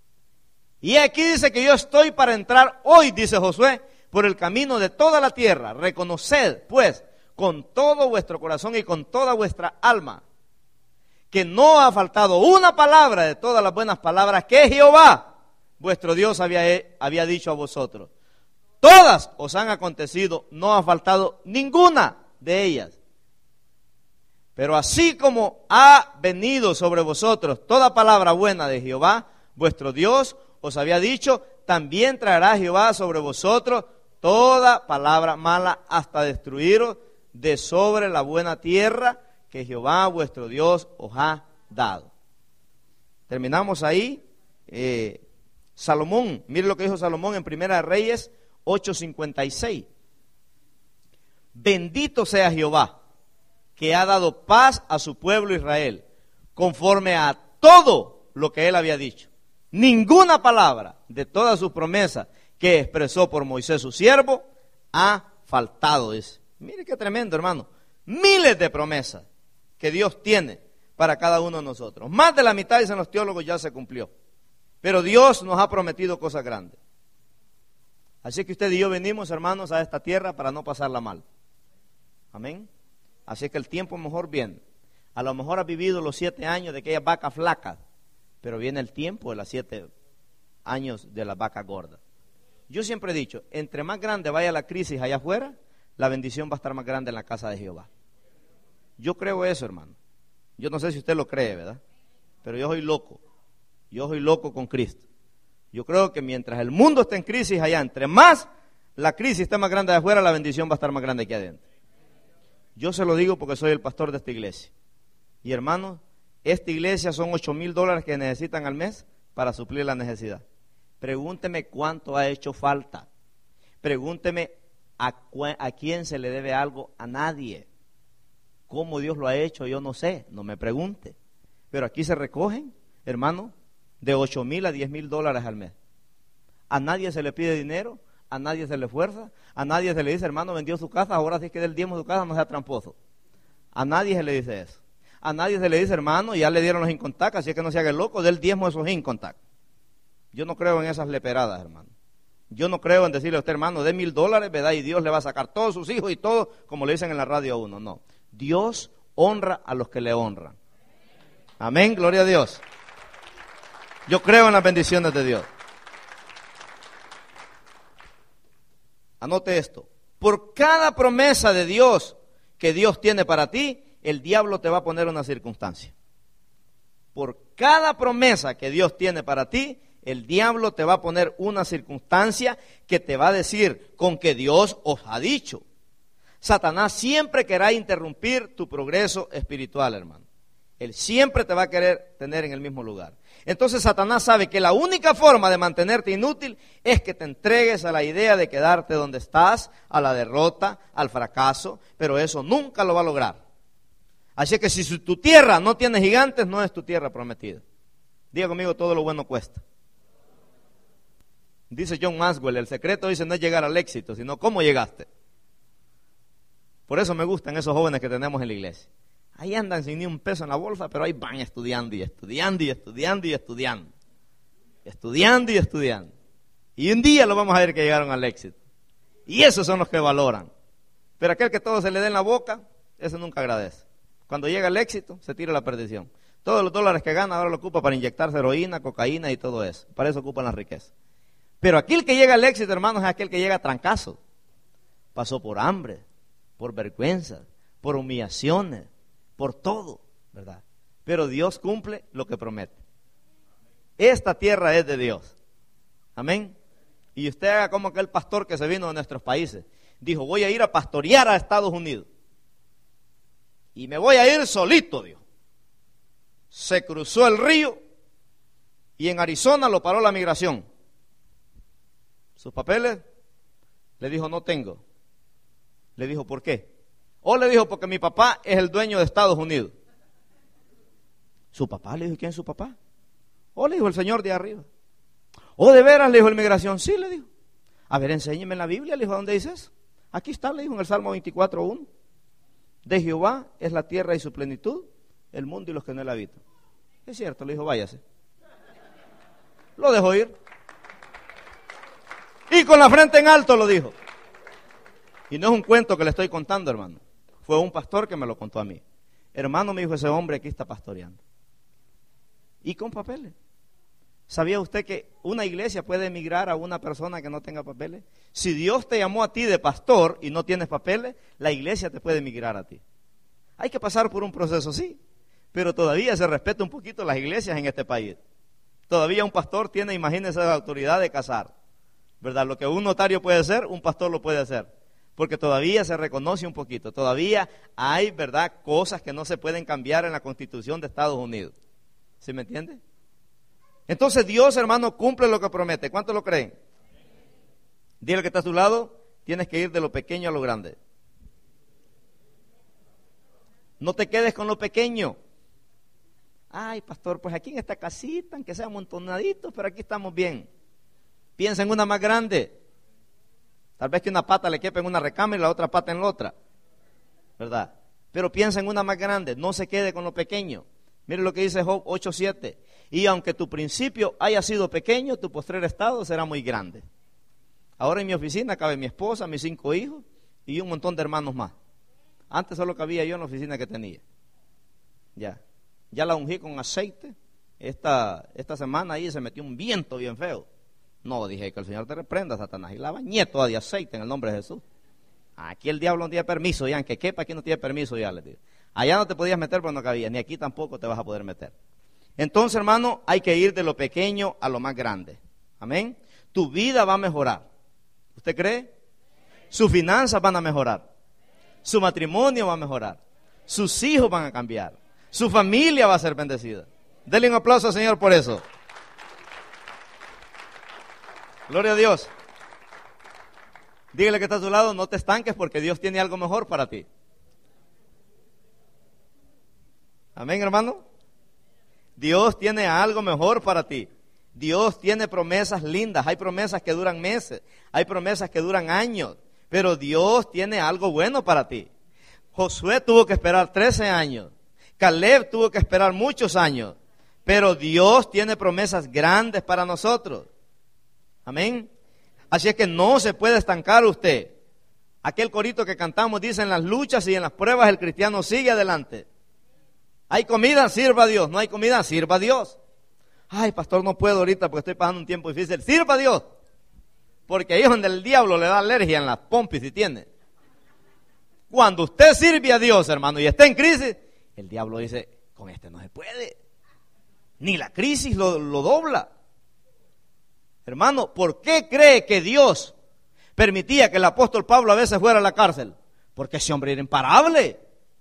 S1: Y aquí dice que yo estoy para entrar hoy, dice Josué, por el camino de toda la tierra. Reconoced, pues, con todo vuestro corazón y con toda vuestra alma, que no ha faltado una palabra de todas las buenas palabras que Jehová, vuestro Dios, había, había dicho a vosotros. Todas os han acontecido, no ha faltado ninguna de ellas. Pero así como ha venido sobre vosotros toda palabra buena de Jehová, vuestro Dios, os había dicho, también traerá Jehová sobre vosotros toda palabra mala hasta destruiros de sobre la buena tierra que Jehová vuestro Dios os ha dado. Terminamos ahí. Eh, Salomón, mire lo que dijo Salomón en Primera de Reyes ocho cincuenta y seis. Bendito sea Jehová, que ha dado paz a su pueblo Israel, conforme a todo lo que él había dicho. Ninguna palabra de todas sus promesas que expresó por Moisés su siervo ha faltado, dice. Mire qué tremendo, hermano. Miles de promesas que Dios tiene para cada uno de nosotros. Más de la mitad, dicen los teólogos, ya se cumplió. Pero Dios nos ha prometido cosas grandes. Así que usted y yo venimos, hermanos, a esta tierra para no pasarla mal. Amén. Así que el tiempo mejor viene. A lo mejor has vivido los siete años de aquellas vacas flacas, pero viene el tiempo de los siete años de las vacas gordas. Yo siempre he dicho, entre más grande vaya la crisis allá afuera, la bendición va a estar más grande en la casa de Jehová. Yo creo eso, hermano. Yo no sé si usted lo cree, ¿verdad? Pero yo soy loco. Yo soy loco con Cristo. Yo creo que mientras el mundo esté en crisis allá, entre más la crisis esté más grande de afuera, la bendición va a estar más grande aquí adentro. Yo se lo digo porque soy el pastor de esta iglesia. Y hermanos, esta iglesia son ocho mil dólares que necesitan al mes para suplir la necesidad. Pregúnteme cuánto ha hecho falta. Pregúnteme a, cu- a quién se le debe algo. A nadie. ¿Cómo Dios lo ha hecho? Yo no sé, no me pregunte. Pero aquí se recogen, hermano, de ocho mil a diez mil dólares al mes. A nadie se le pide dinero, a nadie se le fuerza, a nadie se le dice, hermano, vendió su casa, ahora sí que del diezmo de su casa no sea tramposo. A nadie se le dice eso. A nadie se le dice, hermano, ya le dieron los incontact, así que no se haga el loco, del diezmo de esos incontact. Yo no creo en esas leperadas, hermano. Yo no creo en decirle a usted, hermano, de mil dólares, ¿verdad? Y Dios le va a sacar todos sus hijos y todo, como le dicen en la radio a uno. No. Dios honra a los que le honran. Amén, gloria a Dios. Yo creo en las bendiciones de Dios. Anote esto. Por cada promesa de Dios que Dios tiene para ti, el diablo te va a poner una circunstancia. Por cada promesa que Dios tiene para ti, el diablo te va a poner una circunstancia que te va a decir con que Dios os ha dicho. Satanás siempre querrá interrumpir tu progreso espiritual, hermano. Él siempre te va a querer tener en el mismo lugar. Entonces Satanás sabe que la única forma de mantenerte inútil es que te entregues a la idea de quedarte donde estás, a la derrota, al fracaso, pero eso nunca lo va a lograr. Así que si tu tierra no tiene gigantes, no es tu tierra prometida. Diga conmigo, todo lo bueno cuesta. Dice John Maxwell, el secreto dice no es llegar al éxito, sino cómo llegaste. Por eso me gustan esos jóvenes que tenemos en la iglesia. Ahí andan sin ni un peso en la bolsa, pero ahí van estudiando y estudiando y estudiando y estudiando. Estudiando y estudiando. Y un día lo vamos a ver que llegaron al éxito. Y esos son los que valoran. Pero aquel que todo se le dé en la boca, ese nunca agradece. Cuando llega el éxito, se tira la perdición. Todos los dólares que gana ahora lo ocupa para inyectarse heroína, cocaína y todo eso. Para eso ocupan la riqueza. Pero aquel que llega al éxito, hermanos, es aquel que llega a trancazo. Pasó por hambre, por vergüenza, por humillaciones, por todo, ¿verdad? Pero Dios cumple lo que promete. Esta tierra es de Dios. Amén. Y usted haga como aquel pastor que se vino de nuestros países. Dijo, voy a ir a pastorear a Estados Unidos. Y me voy a ir solito, dijo. Se cruzó el río y en Arizona lo paró la migración. ¿Sus papeles? Le dijo, no tengo. Le dijo, ¿por qué? O le dijo, porque mi papá es el dueño de Estados Unidos. ¿Su papá? Le dijo, ¿quién es su papá? O le dijo, el señor de arriba. ¿O de veras? Le dijo el migración. Sí, le dijo. A ver, enséñeme en la Biblia. Le dijo, ¿dónde dice eso? Aquí está, le dijo en el Salmo veinticuatro uno. De Jehová es la tierra y su plenitud, el mundo y los que en él habitan. Es cierto, le dijo, váyase. Lo dejó ir. Y con la frente en alto lo dijo. Y no es un cuento que le estoy contando, hermano. Fue un pastor que me lo contó a mí. Hermano, me dijo, ese hombre aquí está pastoreando. Y con papeles. ¿Sabía usted que una iglesia puede emigrar a una persona que no tenga papeles? Si Dios te llamó a ti de pastor y no tienes papeles, la iglesia te puede emigrar a ti. Hay que pasar por un proceso, sí, pero todavía se respeta un poquito las iglesias en este país. Todavía un pastor tiene, imagínense, la autoridad de casar, ¿verdad? Lo que un notario puede hacer, un pastor lo puede hacer, porque todavía se reconoce un poquito. Todavía hay, ¿verdad?, cosas que no se pueden cambiar en la Constitución de Estados Unidos. ¿Sí me entiende? Entonces Dios, hermano, cumple lo que promete. ¿Cuántos lo creen? Dile que está a tu lado, tienes que ir de lo pequeño a lo grande. No te quedes con lo pequeño. Ay, pastor, pues aquí en esta casita, aunque sea amontonaditos, pero aquí estamos bien. Piensa en una más grande. Tal vez que una pata le quepa en una recámara y la otra pata en la otra, ¿verdad? Pero piensa en una más grande, no se quede con lo pequeño. Mire lo que dice Job ocho siete. Y aunque tu principio haya sido pequeño, tu postrer estado será muy grande. Ahora en mi oficina cabe mi esposa, mis cinco hijos y un montón de hermanos más. Antes solo cabía yo en la oficina que tenía. Ya, ya la ungí con aceite. Esta, esta semana ahí se metió un viento bien feo. No, dije que el Señor te reprenda, Satanás. Y la bañé toda de aceite en el nombre de Jesús. Aquí el diablo no tiene permiso, ya, aunque quepa aquí no tiene permiso, ya les digo. Allá no te podías meter, pero no cabía, ni aquí tampoco te vas a poder meter. Entonces, hermano, hay que ir de lo pequeño a lo más grande. Amén. Tu vida va a mejorar. ¿Usted cree? Sus finanzas van a mejorar. Su matrimonio va a mejorar. Sus hijos van a cambiar. Su familia va a ser bendecida. Denle un aplauso al Señor por eso. Gloria a Dios. Dígale que está a su lado, no te estanques porque Dios tiene algo mejor para ti. Amén, hermano. Dios tiene algo mejor para ti. Dios tiene promesas lindas. Hay promesas que duran meses. Hay promesas que duran años. Pero Dios tiene algo bueno para ti. Josué tuvo que esperar trece años. Caleb tuvo que esperar muchos años. Pero Dios tiene promesas grandes para nosotros. Amén. Así es que no se puede estancar usted. Aquel corito que cantamos dice: en las luchas y en las pruebas el cristiano sigue adelante. Hay comida, sirva a Dios. No hay comida, sirva a Dios. Ay, pastor, no puedo ahorita porque estoy pasando un tiempo difícil. Sirva a Dios. Porque ahí es donde el diablo le da alergia en las pompis si tiene. Cuando usted sirve a Dios, hermano, y está en crisis, el diablo dice: con este no se puede. Ni la crisis lo, lo dobla. Hermano, ¿por qué cree que Dios permitía que el apóstol Pablo a veces fuera a la cárcel? Porque ese hombre era imparable.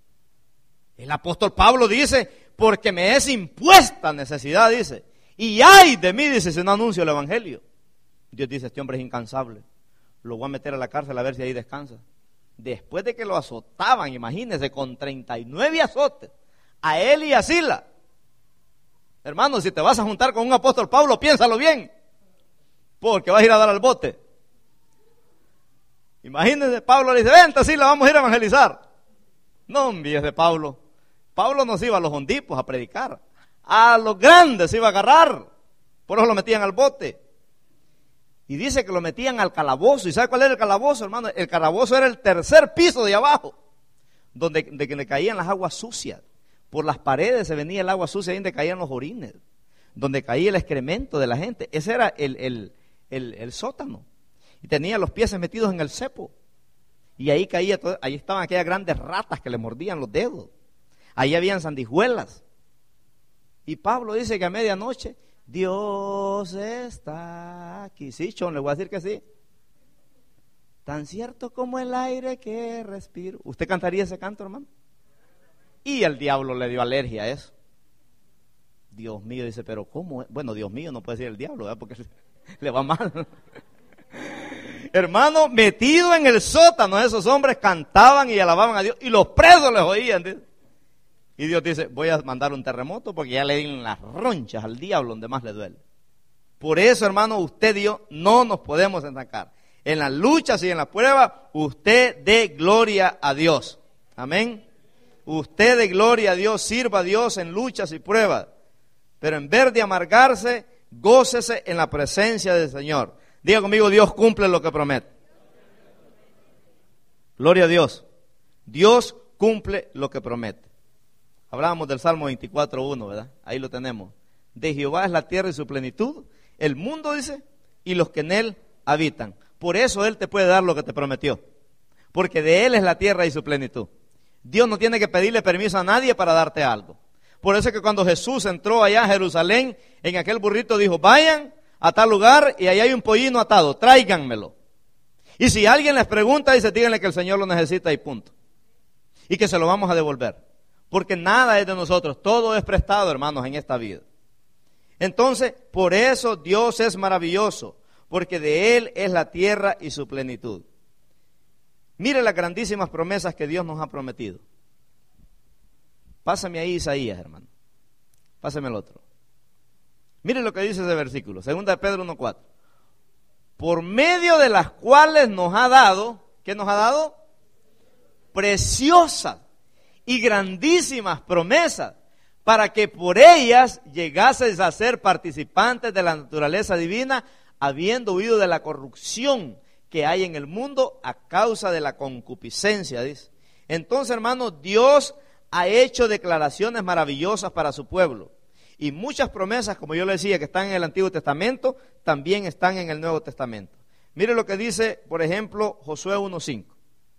S1: El apóstol Pablo dice: porque me es impuesta necesidad, dice. Y ay de mí, dice, si no anuncio el evangelio. Dios dice: este hombre es incansable. Lo voy a meter a la cárcel a ver si ahí descansa. Después de que lo azotaban, imagínense, con treinta y nueve azotes, a él y a Sila. Hermano, si te vas a juntar con un apóstol Pablo, piénsalo bien. Porque vas a ir a dar al bote. Imagínense, Pablo le dice: vente, Sila, vamos a ir a evangelizar. No, envíes de Pablo. Pablo no se iba a los hondipos a predicar. A los grandes se iba a agarrar. Por eso lo metían al bote. Y dice que lo metían al calabozo. ¿Y sabe cuál era el calabozo, hermano? El calabozo era el tercer piso de abajo, donde de que le caían las aguas sucias. Por las paredes se venía el agua sucia, ahí donde caían los orines, donde caía el excremento de la gente. Ese era el, el, el, el sótano. Y tenía los pies metidos en el cepo. Y ahí caía todo, ahí estaban aquellas grandes ratas que le mordían los dedos. Ahí habían sandijuelas. Y Pablo dice que a medianoche: Dios está aquí. Sí, Chon, le voy a decir que sí. Tan cierto como el aire que respiro. ¿Usted cantaría ese canto, hermano? Y el diablo le dio alergia a eso. Dios mío, dice, pero ¿cómo? Bueno, Dios mío no puede decir el diablo, ¿verdad? Porque le va mal. Hermano, metido en el sótano, esos hombres cantaban y alababan a Dios y los presos les oían. ¿Dice? Y Dios dice: voy a mandar un terremoto porque ya le di las ronchas al diablo donde más le duele. Por eso, hermano, usted y yo no nos podemos estancar. En las luchas y en las pruebas, usted dé gloria a Dios. Amén. Usted dé gloria a Dios, sirva a Dios en luchas y pruebas. Pero en vez de amargarse, gócese en la presencia del Señor. Diga conmigo: Dios cumple lo que promete. Gloria a Dios. Dios cumple lo que promete. Hablábamos del Salmo veinticuatro uno, ¿verdad? Ahí lo tenemos. De Jehová es la tierra y su plenitud, el mundo, dice, y los que en él habitan. Por eso Él te puede dar lo que te prometió. Porque de Él es la tierra y su plenitud. Dios no tiene que pedirle permiso a nadie para darte algo. Por eso es que cuando Jesús entró allá a Jerusalén, en aquel burrito dijo: vayan a tal lugar y ahí hay un pollino atado, tráiganmelo. Y si alguien les pregunta, dice: díganle que el Señor lo necesita y punto. Y que se lo vamos a devolver. Porque nada es de nosotros, todo es prestado, hermanos, en esta vida. Entonces, por eso Dios es maravilloso, porque de Él es la tierra y su plenitud. Mire las grandísimas promesas que Dios nos ha prometido. Pásame ahí Isaías, hermano. Pásame el otro. Mire lo que dice ese versículo, segunda de Pedro uno cuatro. por medio de las cuales nos ha dado, ¿qué nos ha dado? Preciosas y grandísimas promesas, para que por ellas llegaseis a ser participantes de la naturaleza divina, habiendo huido de la corrupción que hay en el mundo a causa de la concupiscencia, dice. Entonces, hermanos, Dios ha hecho declaraciones maravillosas para su pueblo. Y muchas promesas, como yo le decía, que están en el Antiguo Testamento, también están en el Nuevo Testamento. Mire lo que dice, por ejemplo, Josué uno cinco.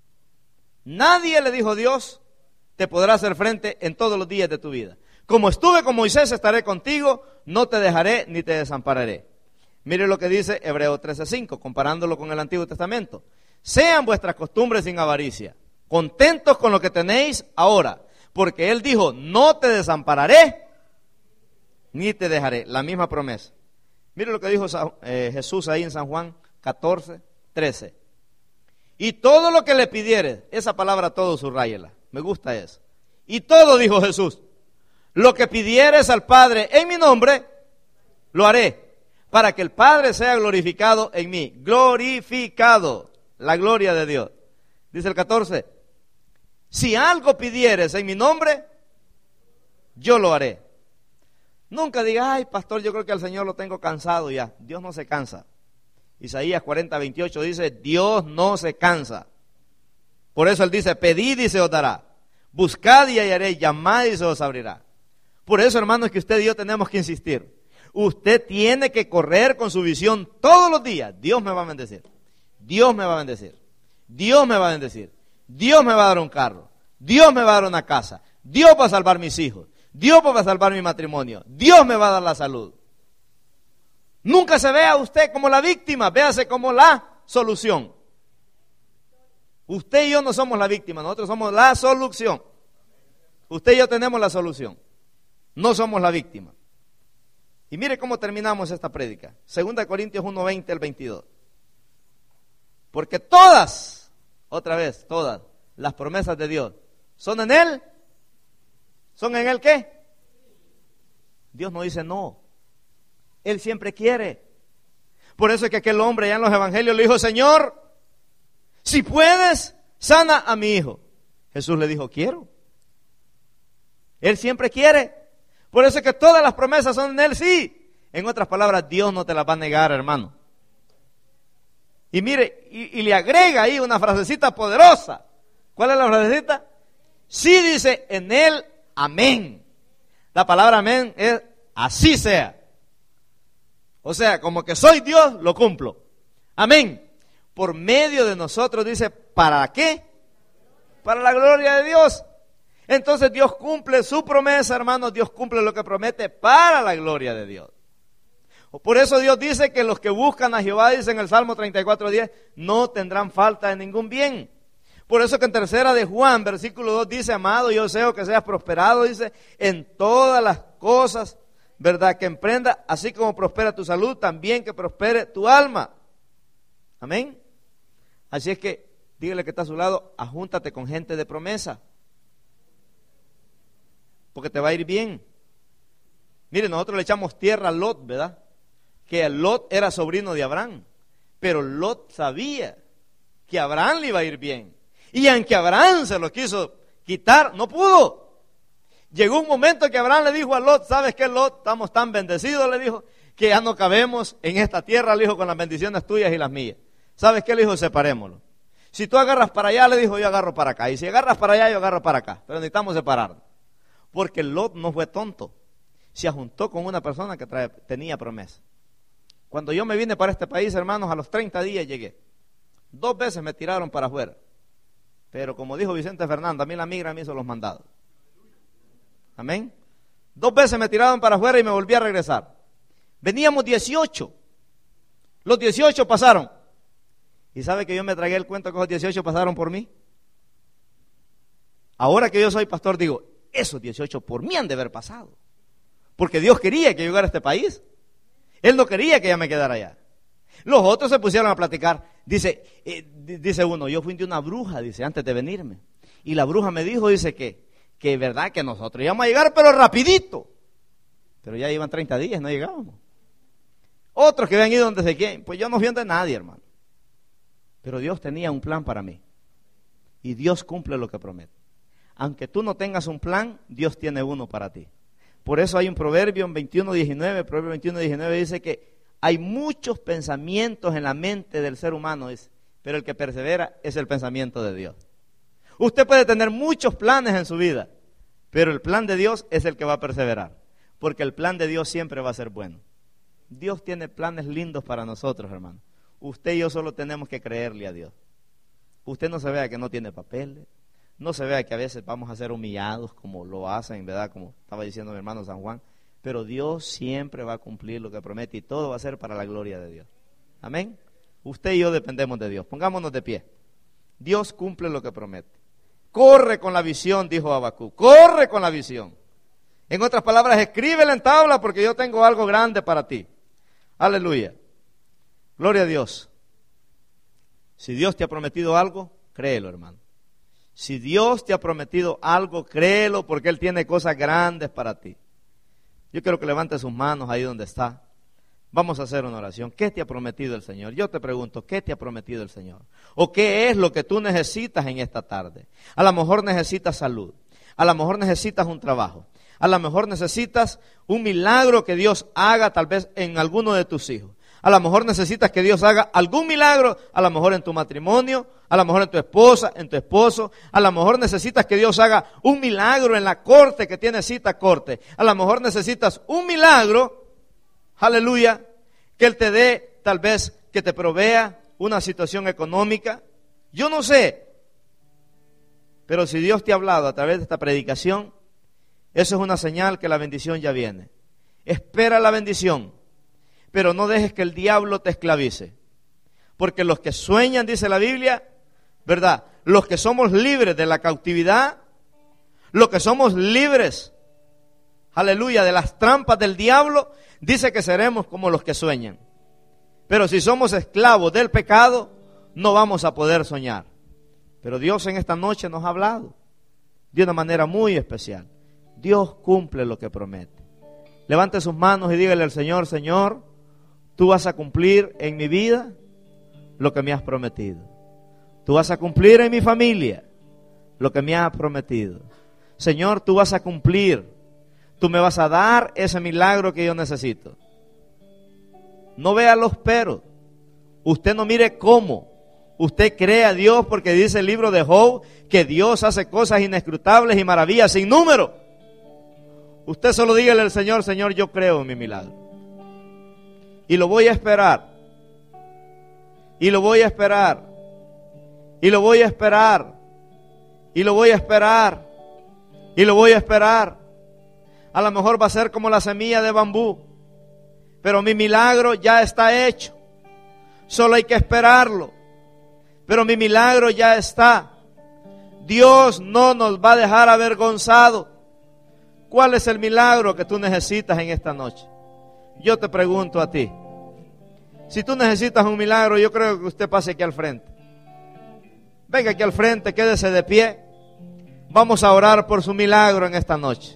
S1: Nadie, le dijo Dios, te podrá hacer frente en todos los días de tu vida. Como estuve con Moisés, estaré contigo, no te dejaré ni te desampararé. Mire lo que dice Hebreos trece cinco, comparándolo con el Antiguo Testamento. Sean vuestras costumbres sin avaricia, contentos con lo que tenéis ahora, porque Él dijo, no te desampararé, ni te dejaré. La misma promesa. Mire lo que dijo eh, Jesús ahí en San Juan catorce, trece. Y todo lo que le pidieres, esa palabra todo subrayela, me gusta eso. Y todo, dijo Jesús, lo que pidieres al Padre en mi nombre, lo haré, para que el Padre sea glorificado en mí. Glorificado, la gloria de Dios. Dice el catorce, si algo pidieres en mi nombre, yo lo haré. Nunca digas, ay pastor, yo creo que al Señor lo tengo cansado ya. Dios no se cansa. Isaías cuarenta, veintiocho dice, Dios no se cansa. Por eso Él dice, pedid y se os dará. Buscad y hallaréis, llamad y se os abrirá. Por eso, hermanos, que usted y yo tenemos que insistir. Usted tiene que correr con su visión todos los días. Dios me va a bendecir. Dios me va a bendecir. Dios me va a bendecir. Dios me va a dar un carro. Dios me va a dar una casa. Dios va a salvar mis hijos. Dios va a salvar mi matrimonio. Dios me va a dar la salud. Nunca se vea usted como la víctima, véase como la solución. Usted y yo no somos la víctima, nosotros somos la solución. Usted y yo tenemos la solución, no somos la víctima. Y mire cómo terminamos esta prédica. Segunda Corintios uno, veinte al veintidós. Porque todas, otra vez, todas las promesas de Dios son en Él. ¿Son en Él qué? Dios no dice no. Él siempre quiere. Por eso es que aquel hombre ya en los evangelios le dijo, Señor, si puedes, sana a mi hijo. Jesús le dijo, quiero. Él siempre quiere. Por eso es que todas las promesas son en Él, sí. En otras palabras, Dios no te las va a negar, hermano. Y mire, y, y le agrega ahí una frasecita poderosa. ¿Cuál es la frasecita? Sí, dice, en Él, amén. La palabra amén es así sea. O sea, como que soy Dios, lo cumplo. Amén. Por medio de nosotros, dice, ¿para qué? Para la gloria de Dios. Entonces Dios cumple su promesa, hermanos. Dios cumple lo que promete para la gloria de Dios. Por eso Dios dice que los que buscan a Jehová, dice en el Salmo treinta y cuatro, diez, no tendrán falta de ningún bien. Por eso que en tercera de Juan, versículo dos, dice, amado, yo deseo que seas prosperado, dice, en todas las cosas, ¿verdad? Que emprenda, así como prospera tu salud, también que prospere tu alma. Amén. Así es que, dígale que está a su lado, ajúntate con gente de promesa. Porque te va a ir bien. Mire, nosotros le echamos tierra a Lot, ¿verdad? Que Lot era sobrino de Abraham. Pero Lot sabía que a Abraham le iba a ir bien. Y aunque Abraham se lo quiso quitar, no pudo. Llegó un momento que Abraham le dijo a Lot, ¿sabes qué, Lot? Estamos tan bendecidos, le dijo, que ya no cabemos en esta tierra, le dijo, con las bendiciones tuyas y las mías. ¿Sabes qué? Le dijo, separémoslo. Si tú agarras para allá, le dijo, yo agarro para acá. Y si agarras para allá, yo agarro para acá. Pero necesitamos separarnos. Porque Lot no fue tonto. Se juntó con una persona que trae, tenía promesa. Cuando yo me vine para este país, hermanos, a los treinta días llegué. Dos veces me tiraron para afuera. Pero como dijo Vicente Fernando, a mí la migra me hizo los mandados. Amén. Dos veces me tiraron para afuera y me volví a regresar. Veníamos dieciocho. Los dieciocho pasaron. ¿Y sabe que yo me tragué el cuento que los dieciocho pasaron por mí? Ahora que yo soy pastor, digo, esos dieciocho por mí han de haber pasado. Porque Dios quería que yo llegara a este país. Él no quería que yo me quedara allá. Los otros se pusieron a platicar. Dice, eh, dice uno, yo fui de una bruja, dice, antes de venirme. Y la bruja me dijo, dice que, que es verdad que nosotros íbamos a llegar, pero rapidito. Pero ya iban treinta días, no llegábamos. Otros que habían ido donde quién, pues yo no fui donde nadie, hermano. Pero Dios tenía un plan para mí. Y Dios cumple lo que promete. Aunque tú no tengas un plan, Dios tiene uno para ti. Por eso hay un proverbio en veintiuno diecinueve, proverbio veintiuno diecinueve dice que hay muchos pensamientos en la mente del ser humano, dice, pero el que persevera es el pensamiento de Dios. Usted puede tener muchos planes en su vida, pero el plan de Dios es el que va a perseverar, porque el plan de Dios siempre va a ser bueno. Dios tiene planes lindos para nosotros, hermano. Usted y yo solo tenemos que creerle a Dios. Usted no se vea que no tiene papeles, no se vea que a veces vamos a ser humillados como lo hacen, ¿verdad? Como estaba diciendo mi hermano San Juan. Pero Dios siempre va a cumplir lo que promete y todo va a ser para la gloria de Dios. Amén. Usted y yo dependemos de Dios. Pongámonos de pie. Dios cumple lo que promete. Corre con la visión, dijo Habacuc. Corre con la visión. En otras palabras, escríbela en tabla porque yo tengo algo grande para ti. Aleluya. Gloria a Dios. Si Dios te ha prometido algo, créelo, hermano. Si Dios te ha prometido algo, créelo porque Él tiene cosas grandes para ti. Yo quiero que levante sus manos ahí donde está. Vamos a hacer una oración. ¿Qué te ha prometido el Señor? Yo te pregunto, ¿qué te ha prometido el Señor? ¿O qué es lo que tú necesitas en esta tarde? A lo mejor necesitas salud. A lo mejor necesitas un trabajo. A lo mejor necesitas un milagro que Dios haga tal vez en alguno de tus hijos. A lo mejor necesitas que Dios haga algún milagro, a lo mejor en tu matrimonio, a lo mejor en tu esposa, en tu esposo. A lo mejor necesitas que Dios haga un milagro en la corte que tiene cita corte. A lo mejor necesitas un milagro, aleluya, que Él te dé, tal vez que te provea una situación económica. Yo no sé, pero si Dios te ha hablado a través de esta predicación, eso es una señal que la bendición ya viene. Espera la bendición. Pero no dejes que el diablo te esclavice. Porque los que sueñan, dice la Biblia, ¿verdad? Los que somos libres de la cautividad, los que somos libres, aleluya, de las trampas del diablo, dice que seremos como los que sueñan. Pero si somos esclavos del pecado, no vamos a poder soñar. Pero Dios en esta noche nos ha hablado de una manera muy especial. Dios cumple lo que promete. Levante sus manos y dígale al Señor, Señor, tú vas a cumplir en mi vida lo que me has prometido. Tú vas a cumplir en mi familia lo que me has prometido. Señor, tú vas a cumplir. Tú me vas a dar ese milagro que yo necesito. No vea los peros. Usted no mire cómo. Usted cree a Dios porque dice el libro de Job que Dios hace cosas inescrutables y maravillas sin número. Usted solo dígale al Señor, Señor, yo creo en mi milagro. Y lo voy a esperar. Y lo voy a esperar. Y lo voy a esperar. Y lo voy a esperar. Y lo voy a esperar. A lo mejor va a ser como la semilla de bambú. Pero mi milagro ya está hecho. Solo hay que esperarlo. Pero mi milagro ya está. Dios no nos va a dejar avergonzados. ¿Cuál es el milagro que tú necesitas en esta noche? Yo te pregunto a ti. Si tú necesitas un milagro, yo creo que usted pase aquí al frente. Venga aquí al frente, quédese de pie. Vamos a orar por su milagro en esta noche.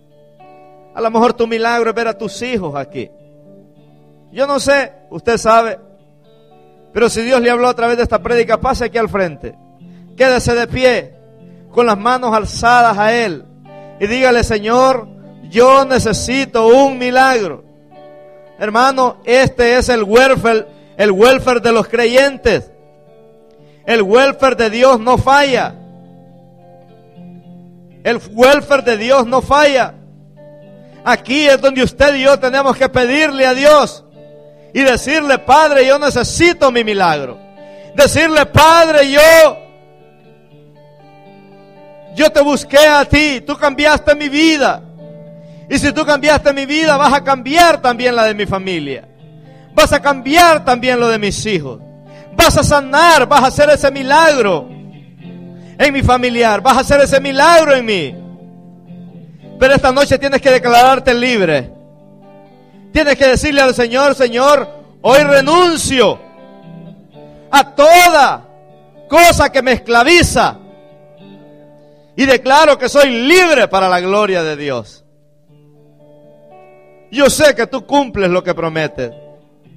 S1: A lo mejor tu milagro es ver a tus hijos aquí. Yo no sé, usted sabe. Pero si Dios le habló a través de esta prédica, pase aquí al frente. Quédese de pie, con las manos alzadas a Él. Y dígale, Señor, yo necesito un milagro. Hermano, este es el welfare, el welfare de los creyentes. El welfare de Dios no falla. El welfare de Dios no falla. Aquí es donde usted y yo tenemos que pedirle a Dios y decirle, Padre, yo necesito mi milagro. Decirle, Padre, yo yo te busqué a ti, tú cambiaste mi vida. Y si tú cambiaste mi vida, vas a cambiar también la de mi familia. Vas a cambiar también lo de mis hijos. Vas a sanar, vas a hacer ese milagro en mi familiar. Vas a hacer ese milagro en mí. Pero esta noche tienes que declararte libre. Tienes que decirle al Señor, Señor, hoy renuncio a toda cosa que me esclaviza. Y declaro que soy libre para la gloria de Dios. Yo sé que tú cumples lo que prometes.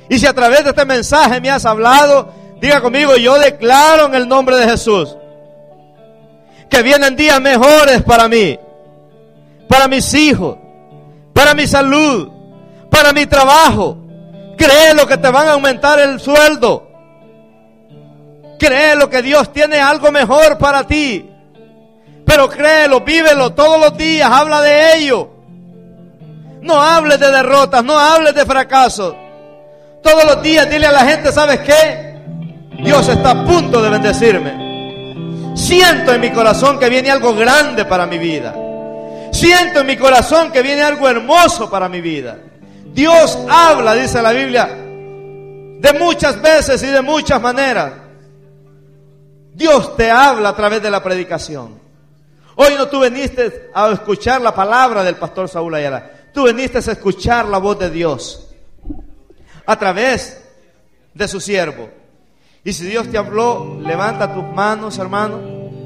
S1: Y si a través de este mensaje me has hablado, diga conmigo, yo declaro en el nombre de Jesús que vienen días mejores para mí, para mis hijos, para mi salud, para mi trabajo. Créelo que te van a aumentar el sueldo. Créelo que Dios tiene algo mejor para ti. Pero créelo, vívelo todos los días, habla de ello. No hables de derrotas, no hables de fracasos. Todos los días dile a la gente, ¿sabes qué? Dios está a punto de bendecirme. Siento en mi corazón que viene algo grande para mi vida. Siento en mi corazón que viene algo hermoso para mi vida. Dios habla, dice la Biblia, de muchas veces y de muchas maneras. Dios te habla a través de la predicación. Hoy no tú viniste a escuchar la palabra del pastor Saúl Ayala. Tú viniste a escuchar la voz de Dios a través de su siervo. Y si Dios te habló, levanta tus manos, hermano,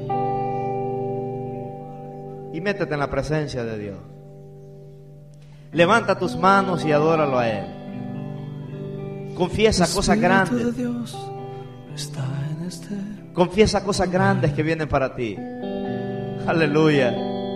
S1: y métete en la presencia de Dios. Levanta tus manos y adóralo a Él. Confiesa cosas grandes. Confiesa cosas grandes que vienen para ti. Aleluya.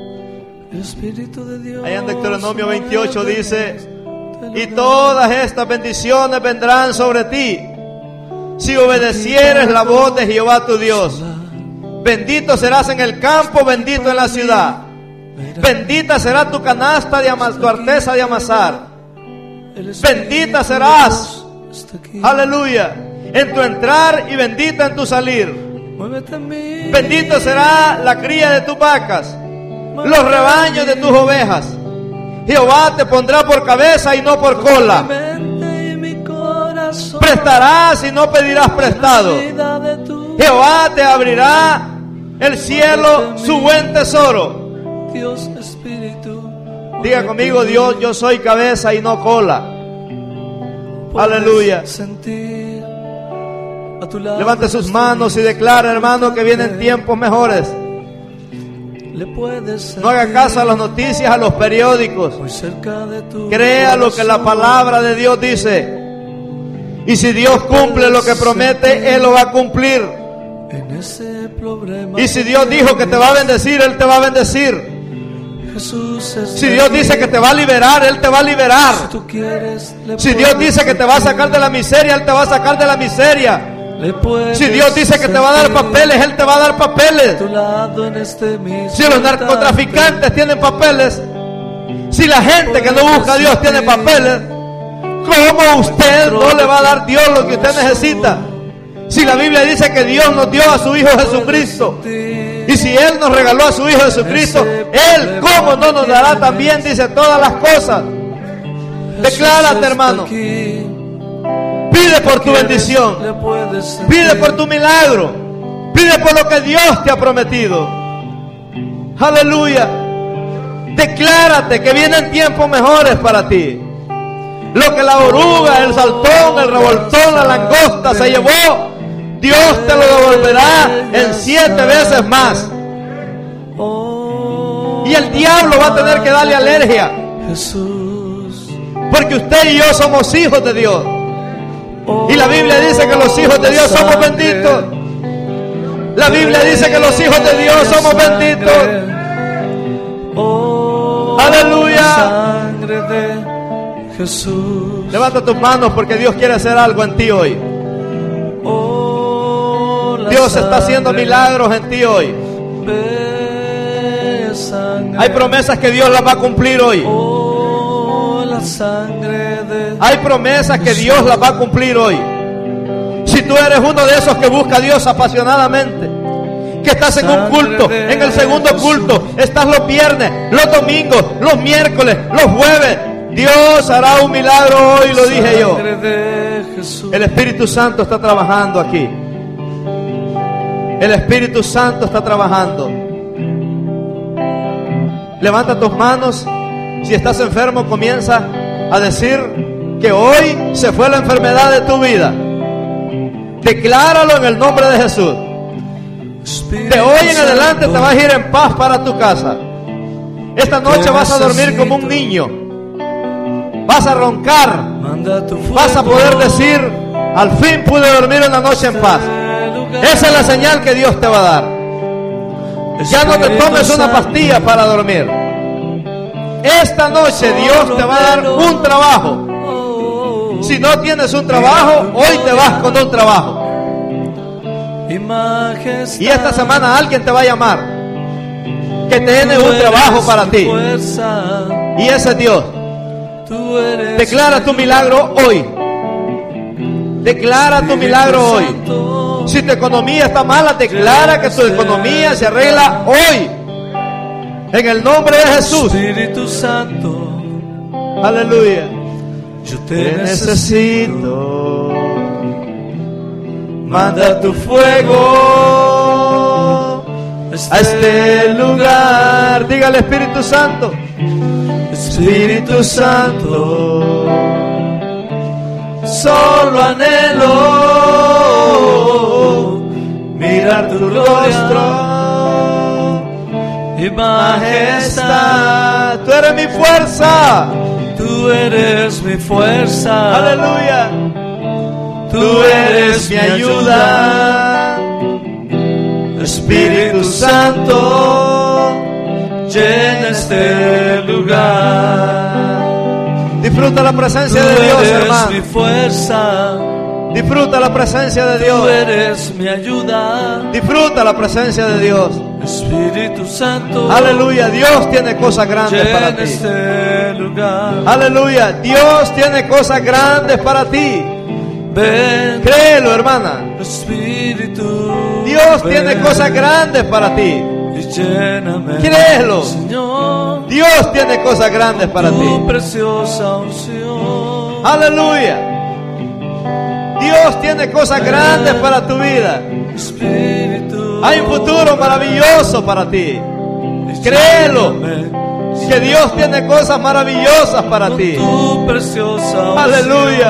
S1: Allá en Deuteronomio veintiocho dice: y todas estas bendiciones vendrán sobre ti si obedecieres la voz de Jehová tu Dios. Bendito serás en el campo, bendito en la ciudad. Bendita será tu canasta de amas, tu arteza de amasar. Bendita serás, aleluya, en tu entrar y bendita en tu salir. Bendito será la cría de tus vacas, los rebaños de tus ovejas. Jehová te pondrá por cabeza y no por cola. Prestarás y no pedirás prestado. Jehová te abrirá el cielo, su buen tesoro. Diga conmigo, Dios, yo soy cabeza y no cola. Aleluya. Levante sus manos y declara, hermano, que vienen tiempos mejores. No haga caso a las noticias, a los periódicos. Crea lo que la palabra de Dios dice. Y si Dios cumple lo que promete, Él lo va a cumplir. Y si Dios dijo que te va a bendecir, Él te va a bendecir. Si Dios dice que te va a liberar, Él te va a liberar. Si Dios dice que te va a sacar de la miseria, Él te va a sacar de la miseria. Si Dios dice que te va a dar papeles, Él te va a dar papeles. Si los narcotraficantes tienen papeles, si la gente que no busca a Dios tiene papeles, ¿cómo usted no le va a dar Dios lo que usted necesita? Si la Biblia dice que Dios nos dio a su Hijo Jesucristo, y si Él nos regaló a su Hijo Jesucristo, Él, ¿cómo no nos dará también, dice, todas las cosas? Declárate, hermano. Pide por tu bendición. Pide por tu milagro. Pide por lo que Dios te ha prometido. Aleluya. Declárate que vienen tiempos mejores para ti. Lo que la oruga, el saltón, el revoltón, la langosta se llevó, Dios te lo devolverá en siete veces más. Y el diablo va a tener que darle alergia, porque usted y yo somos hijos de Dios. Y la Biblia dice que los hijos de Dios somos benditos. La Biblia dice que los hijos de Dios somos benditos. Aleluya. Levanta tus manos porque Dios quiere hacer algo en ti hoy. Dios está haciendo milagros en ti hoy. Hay promesas que Dios las va a cumplir hoy. Hay promesas que Dios las va a cumplir hoy. Si tú eres uno de esos que busca a Dios apasionadamente, que estás en un culto, en el segundo culto, estás los viernes, los domingos, los miércoles, los jueves, Dios hará un milagro hoy, lo dije yo. El Espíritu Santo está trabajando aquí. El Espíritu Santo está trabajando. Levanta tus manos. Si estás enfermo, comienza a decir que hoy se fue la enfermedad de tu vida. Decláralo en el nombre de Jesús. De hoy en adelante te vas a ir en paz para tu casa. Esta noche vas a dormir como un niño. Vas a roncar. Vas a poder decir: al fin pude dormir una noche en paz. Esa es la señal que Dios te va a dar. Ya no te tomes una pastilla para dormir. Esta noche Dios te va a dar un trabajo. Si no tienes un trabajo, hoy te vas con un trabajo. Y esta semana alguien te va a llamar que tiene un trabajo para ti. Y ese es Dios. Declara tu milagro hoy. Declara tu milagro hoy. Si tu economía está mala, declara que tu economía se arregla hoy. En el nombre de Jesús.
S2: Espíritu Santo,
S1: Aleluya.
S2: yo
S1: Te
S2: te
S1: necesito. Manda tu fuego a este lugar. Dígale: Espíritu Santo. Espíritu Santo, solo anhelo mirar tu rostro
S2: y
S1: majestad. Tú eres mi fuerza.
S2: Tú eres mi fuerza.
S1: Aleluya. Tú eres mi ayuda. Espíritu Santo, llena este lugar. Disfruta la presencia de Dios,
S2: Tú eres
S1: hermano.
S2: mi fuerza.
S1: Disfruta la presencia de
S2: Tú
S1: Dios.
S2: eres mi ayuda.
S1: Disfruta la presencia de Dios.
S2: Espíritu Santo,
S1: Aleluya. Dios tiene cosas grandes para
S2: llena
S1: ti.
S2: este lugar.
S1: Aleluya. Dios tiene cosas grandes para ti.
S2: Ven,
S1: Créelo, hermana.
S2: Espíritu.
S1: Dios
S2: ven
S1: tiene cosas grandes para ti.
S2: y lléname,
S1: Créelo.
S2: Señor.
S1: Dios tiene cosas grandes para ti.
S2: Tu preciosa unción.
S1: Aleluya. Dios tiene cosas grandes para tu vida.
S2: Espíritu.
S1: Hay un futuro maravilloso para ti. Créelo. Que Dios tiene cosas maravillosas para ti.
S2: Tu preciosa unción.
S1: Aleluya.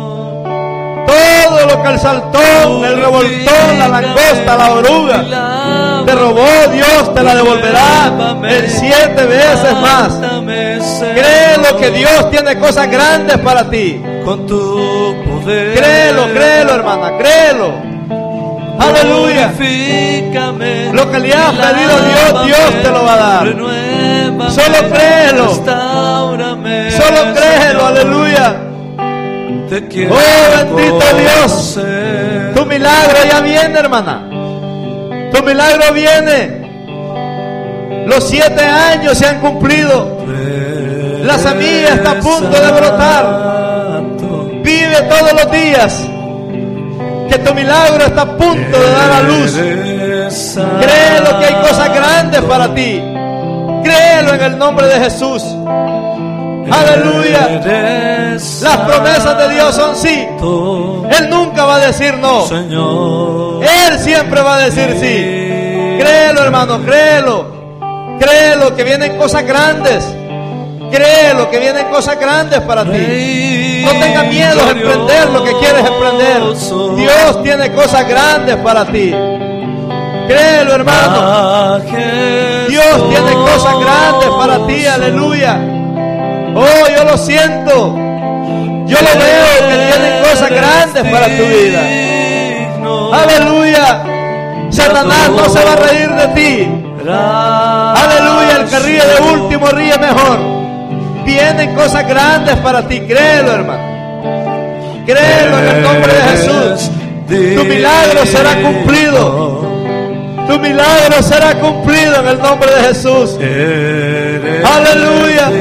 S1: Todo lo que el saltón, el revoltón, la langosta, la oruga te robó, Dios te la devolverá en siete veces más. Créelo que Dios tiene cosas grandes para ti.
S2: Con tu poder.
S1: Créelo, créelo, hermana, créelo. Aleluya.
S2: Purifícame,
S1: Lo que le has pedido a Dios, Dios te lo va a dar.
S2: renuévame,
S1: Solo créelo.
S2: restaurame,
S1: Solo créelo,
S2: Señor.
S1: aleluya.
S2: Te quiero
S1: Oh, bendito Dios.
S2: conocer.
S1: Tu milagro ya viene, hermana. Tu milagro viene. Los siete años se han cumplido. La semilla está a punto de brotar. Vive todos los días que tu milagro está a punto de dar a luz. Créelo que hay cosas grandes para ti. Créelo en el nombre de Jesús. Aleluya. Las promesas de Dios son sí. Él nunca va a decir no.
S2: Señor.
S1: Él siempre va a decir sí. Créelo, hermano, créelo. Créelo que vienen cosas grandes. Créelo que vienen cosas grandes para ti. No tengas miedo a emprender lo que quieres emprender. Dios tiene cosas grandes para ti. Créelo, hermano. Dios tiene cosas grandes para ti. Aleluya. Oh, yo lo siento. Yo lo veo que tienen cosas grandes para tu vida. Aleluya. Satanás no se va a reír de ti. Aleluya. El que ríe de último ríe mejor. Vienen cosas grandes para ti. Créelo, hermano. Créelo en el nombre de Jesús. Tu milagro será cumplido. Tu milagro será cumplido en el nombre de Jesús. Aleluya.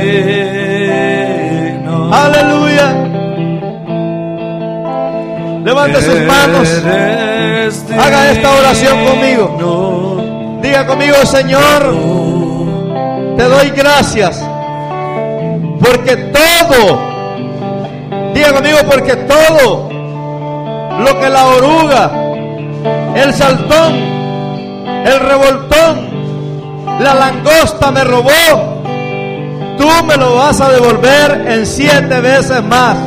S1: Aleluya. Levante sus manos. Haga esta oración conmigo. Diga conmigo: Señor, te doy gracias porque todo, diga conmigo, porque todo lo que la oruga, el saltón, el revoltón, la langosta me robó, tú me lo vas a devolver en siete veces más.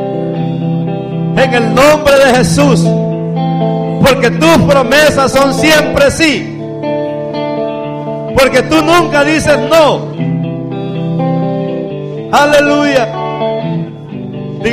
S1: En el nombre de Jesús. Porque tus promesas son siempre sí. Porque tú nunca dices no. Aleluya.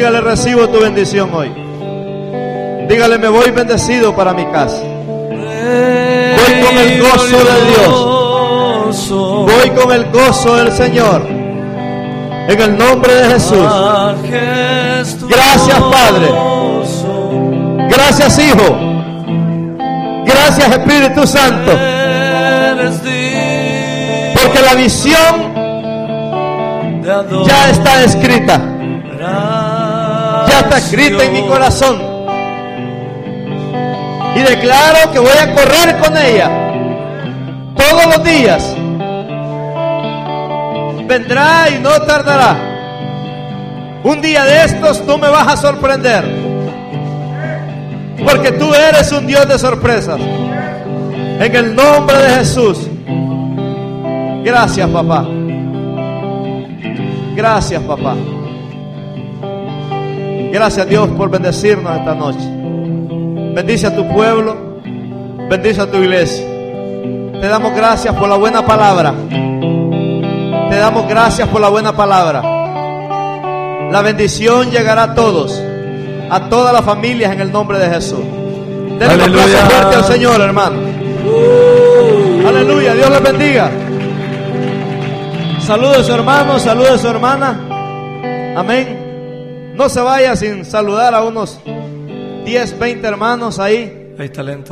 S1: Dígale, recibo tu bendición hoy. Dígale, me voy bendecido para mi casa. Voy con el gozo de Dios. Voy con el gozo del Señor. En el nombre de Jesús. Gracias, Padre. Gracias, Hijo. Gracias, Espíritu Santo. Porque la visión ya está escrita. Ya está escrita en mi corazón. Y declaro que voy a correr con ella todos los días. Vendrá y no tardará. Un día de estos tú me vas a sorprender. Porque tú eres un Dios de sorpresas. En el nombre de Jesús. Gracias, papá. Gracias, papá. Gracias, Dios, por bendecirnos esta noche. Bendice a tu pueblo. Bendice a tu iglesia. Te damos gracias por la buena palabra. Te damos gracias por la buena palabra. La bendición llegará a todos, a todas las familias, en el nombre de Jesús. Denle un aplauso fuerte al Señor, hermano. Uh, Aleluya, Dios les bendiga. Saludos a su hermano, saludos a su hermana. Amén. No se vaya sin saludar a unos diez, veinte hermanos ahí.
S2: Hay talento.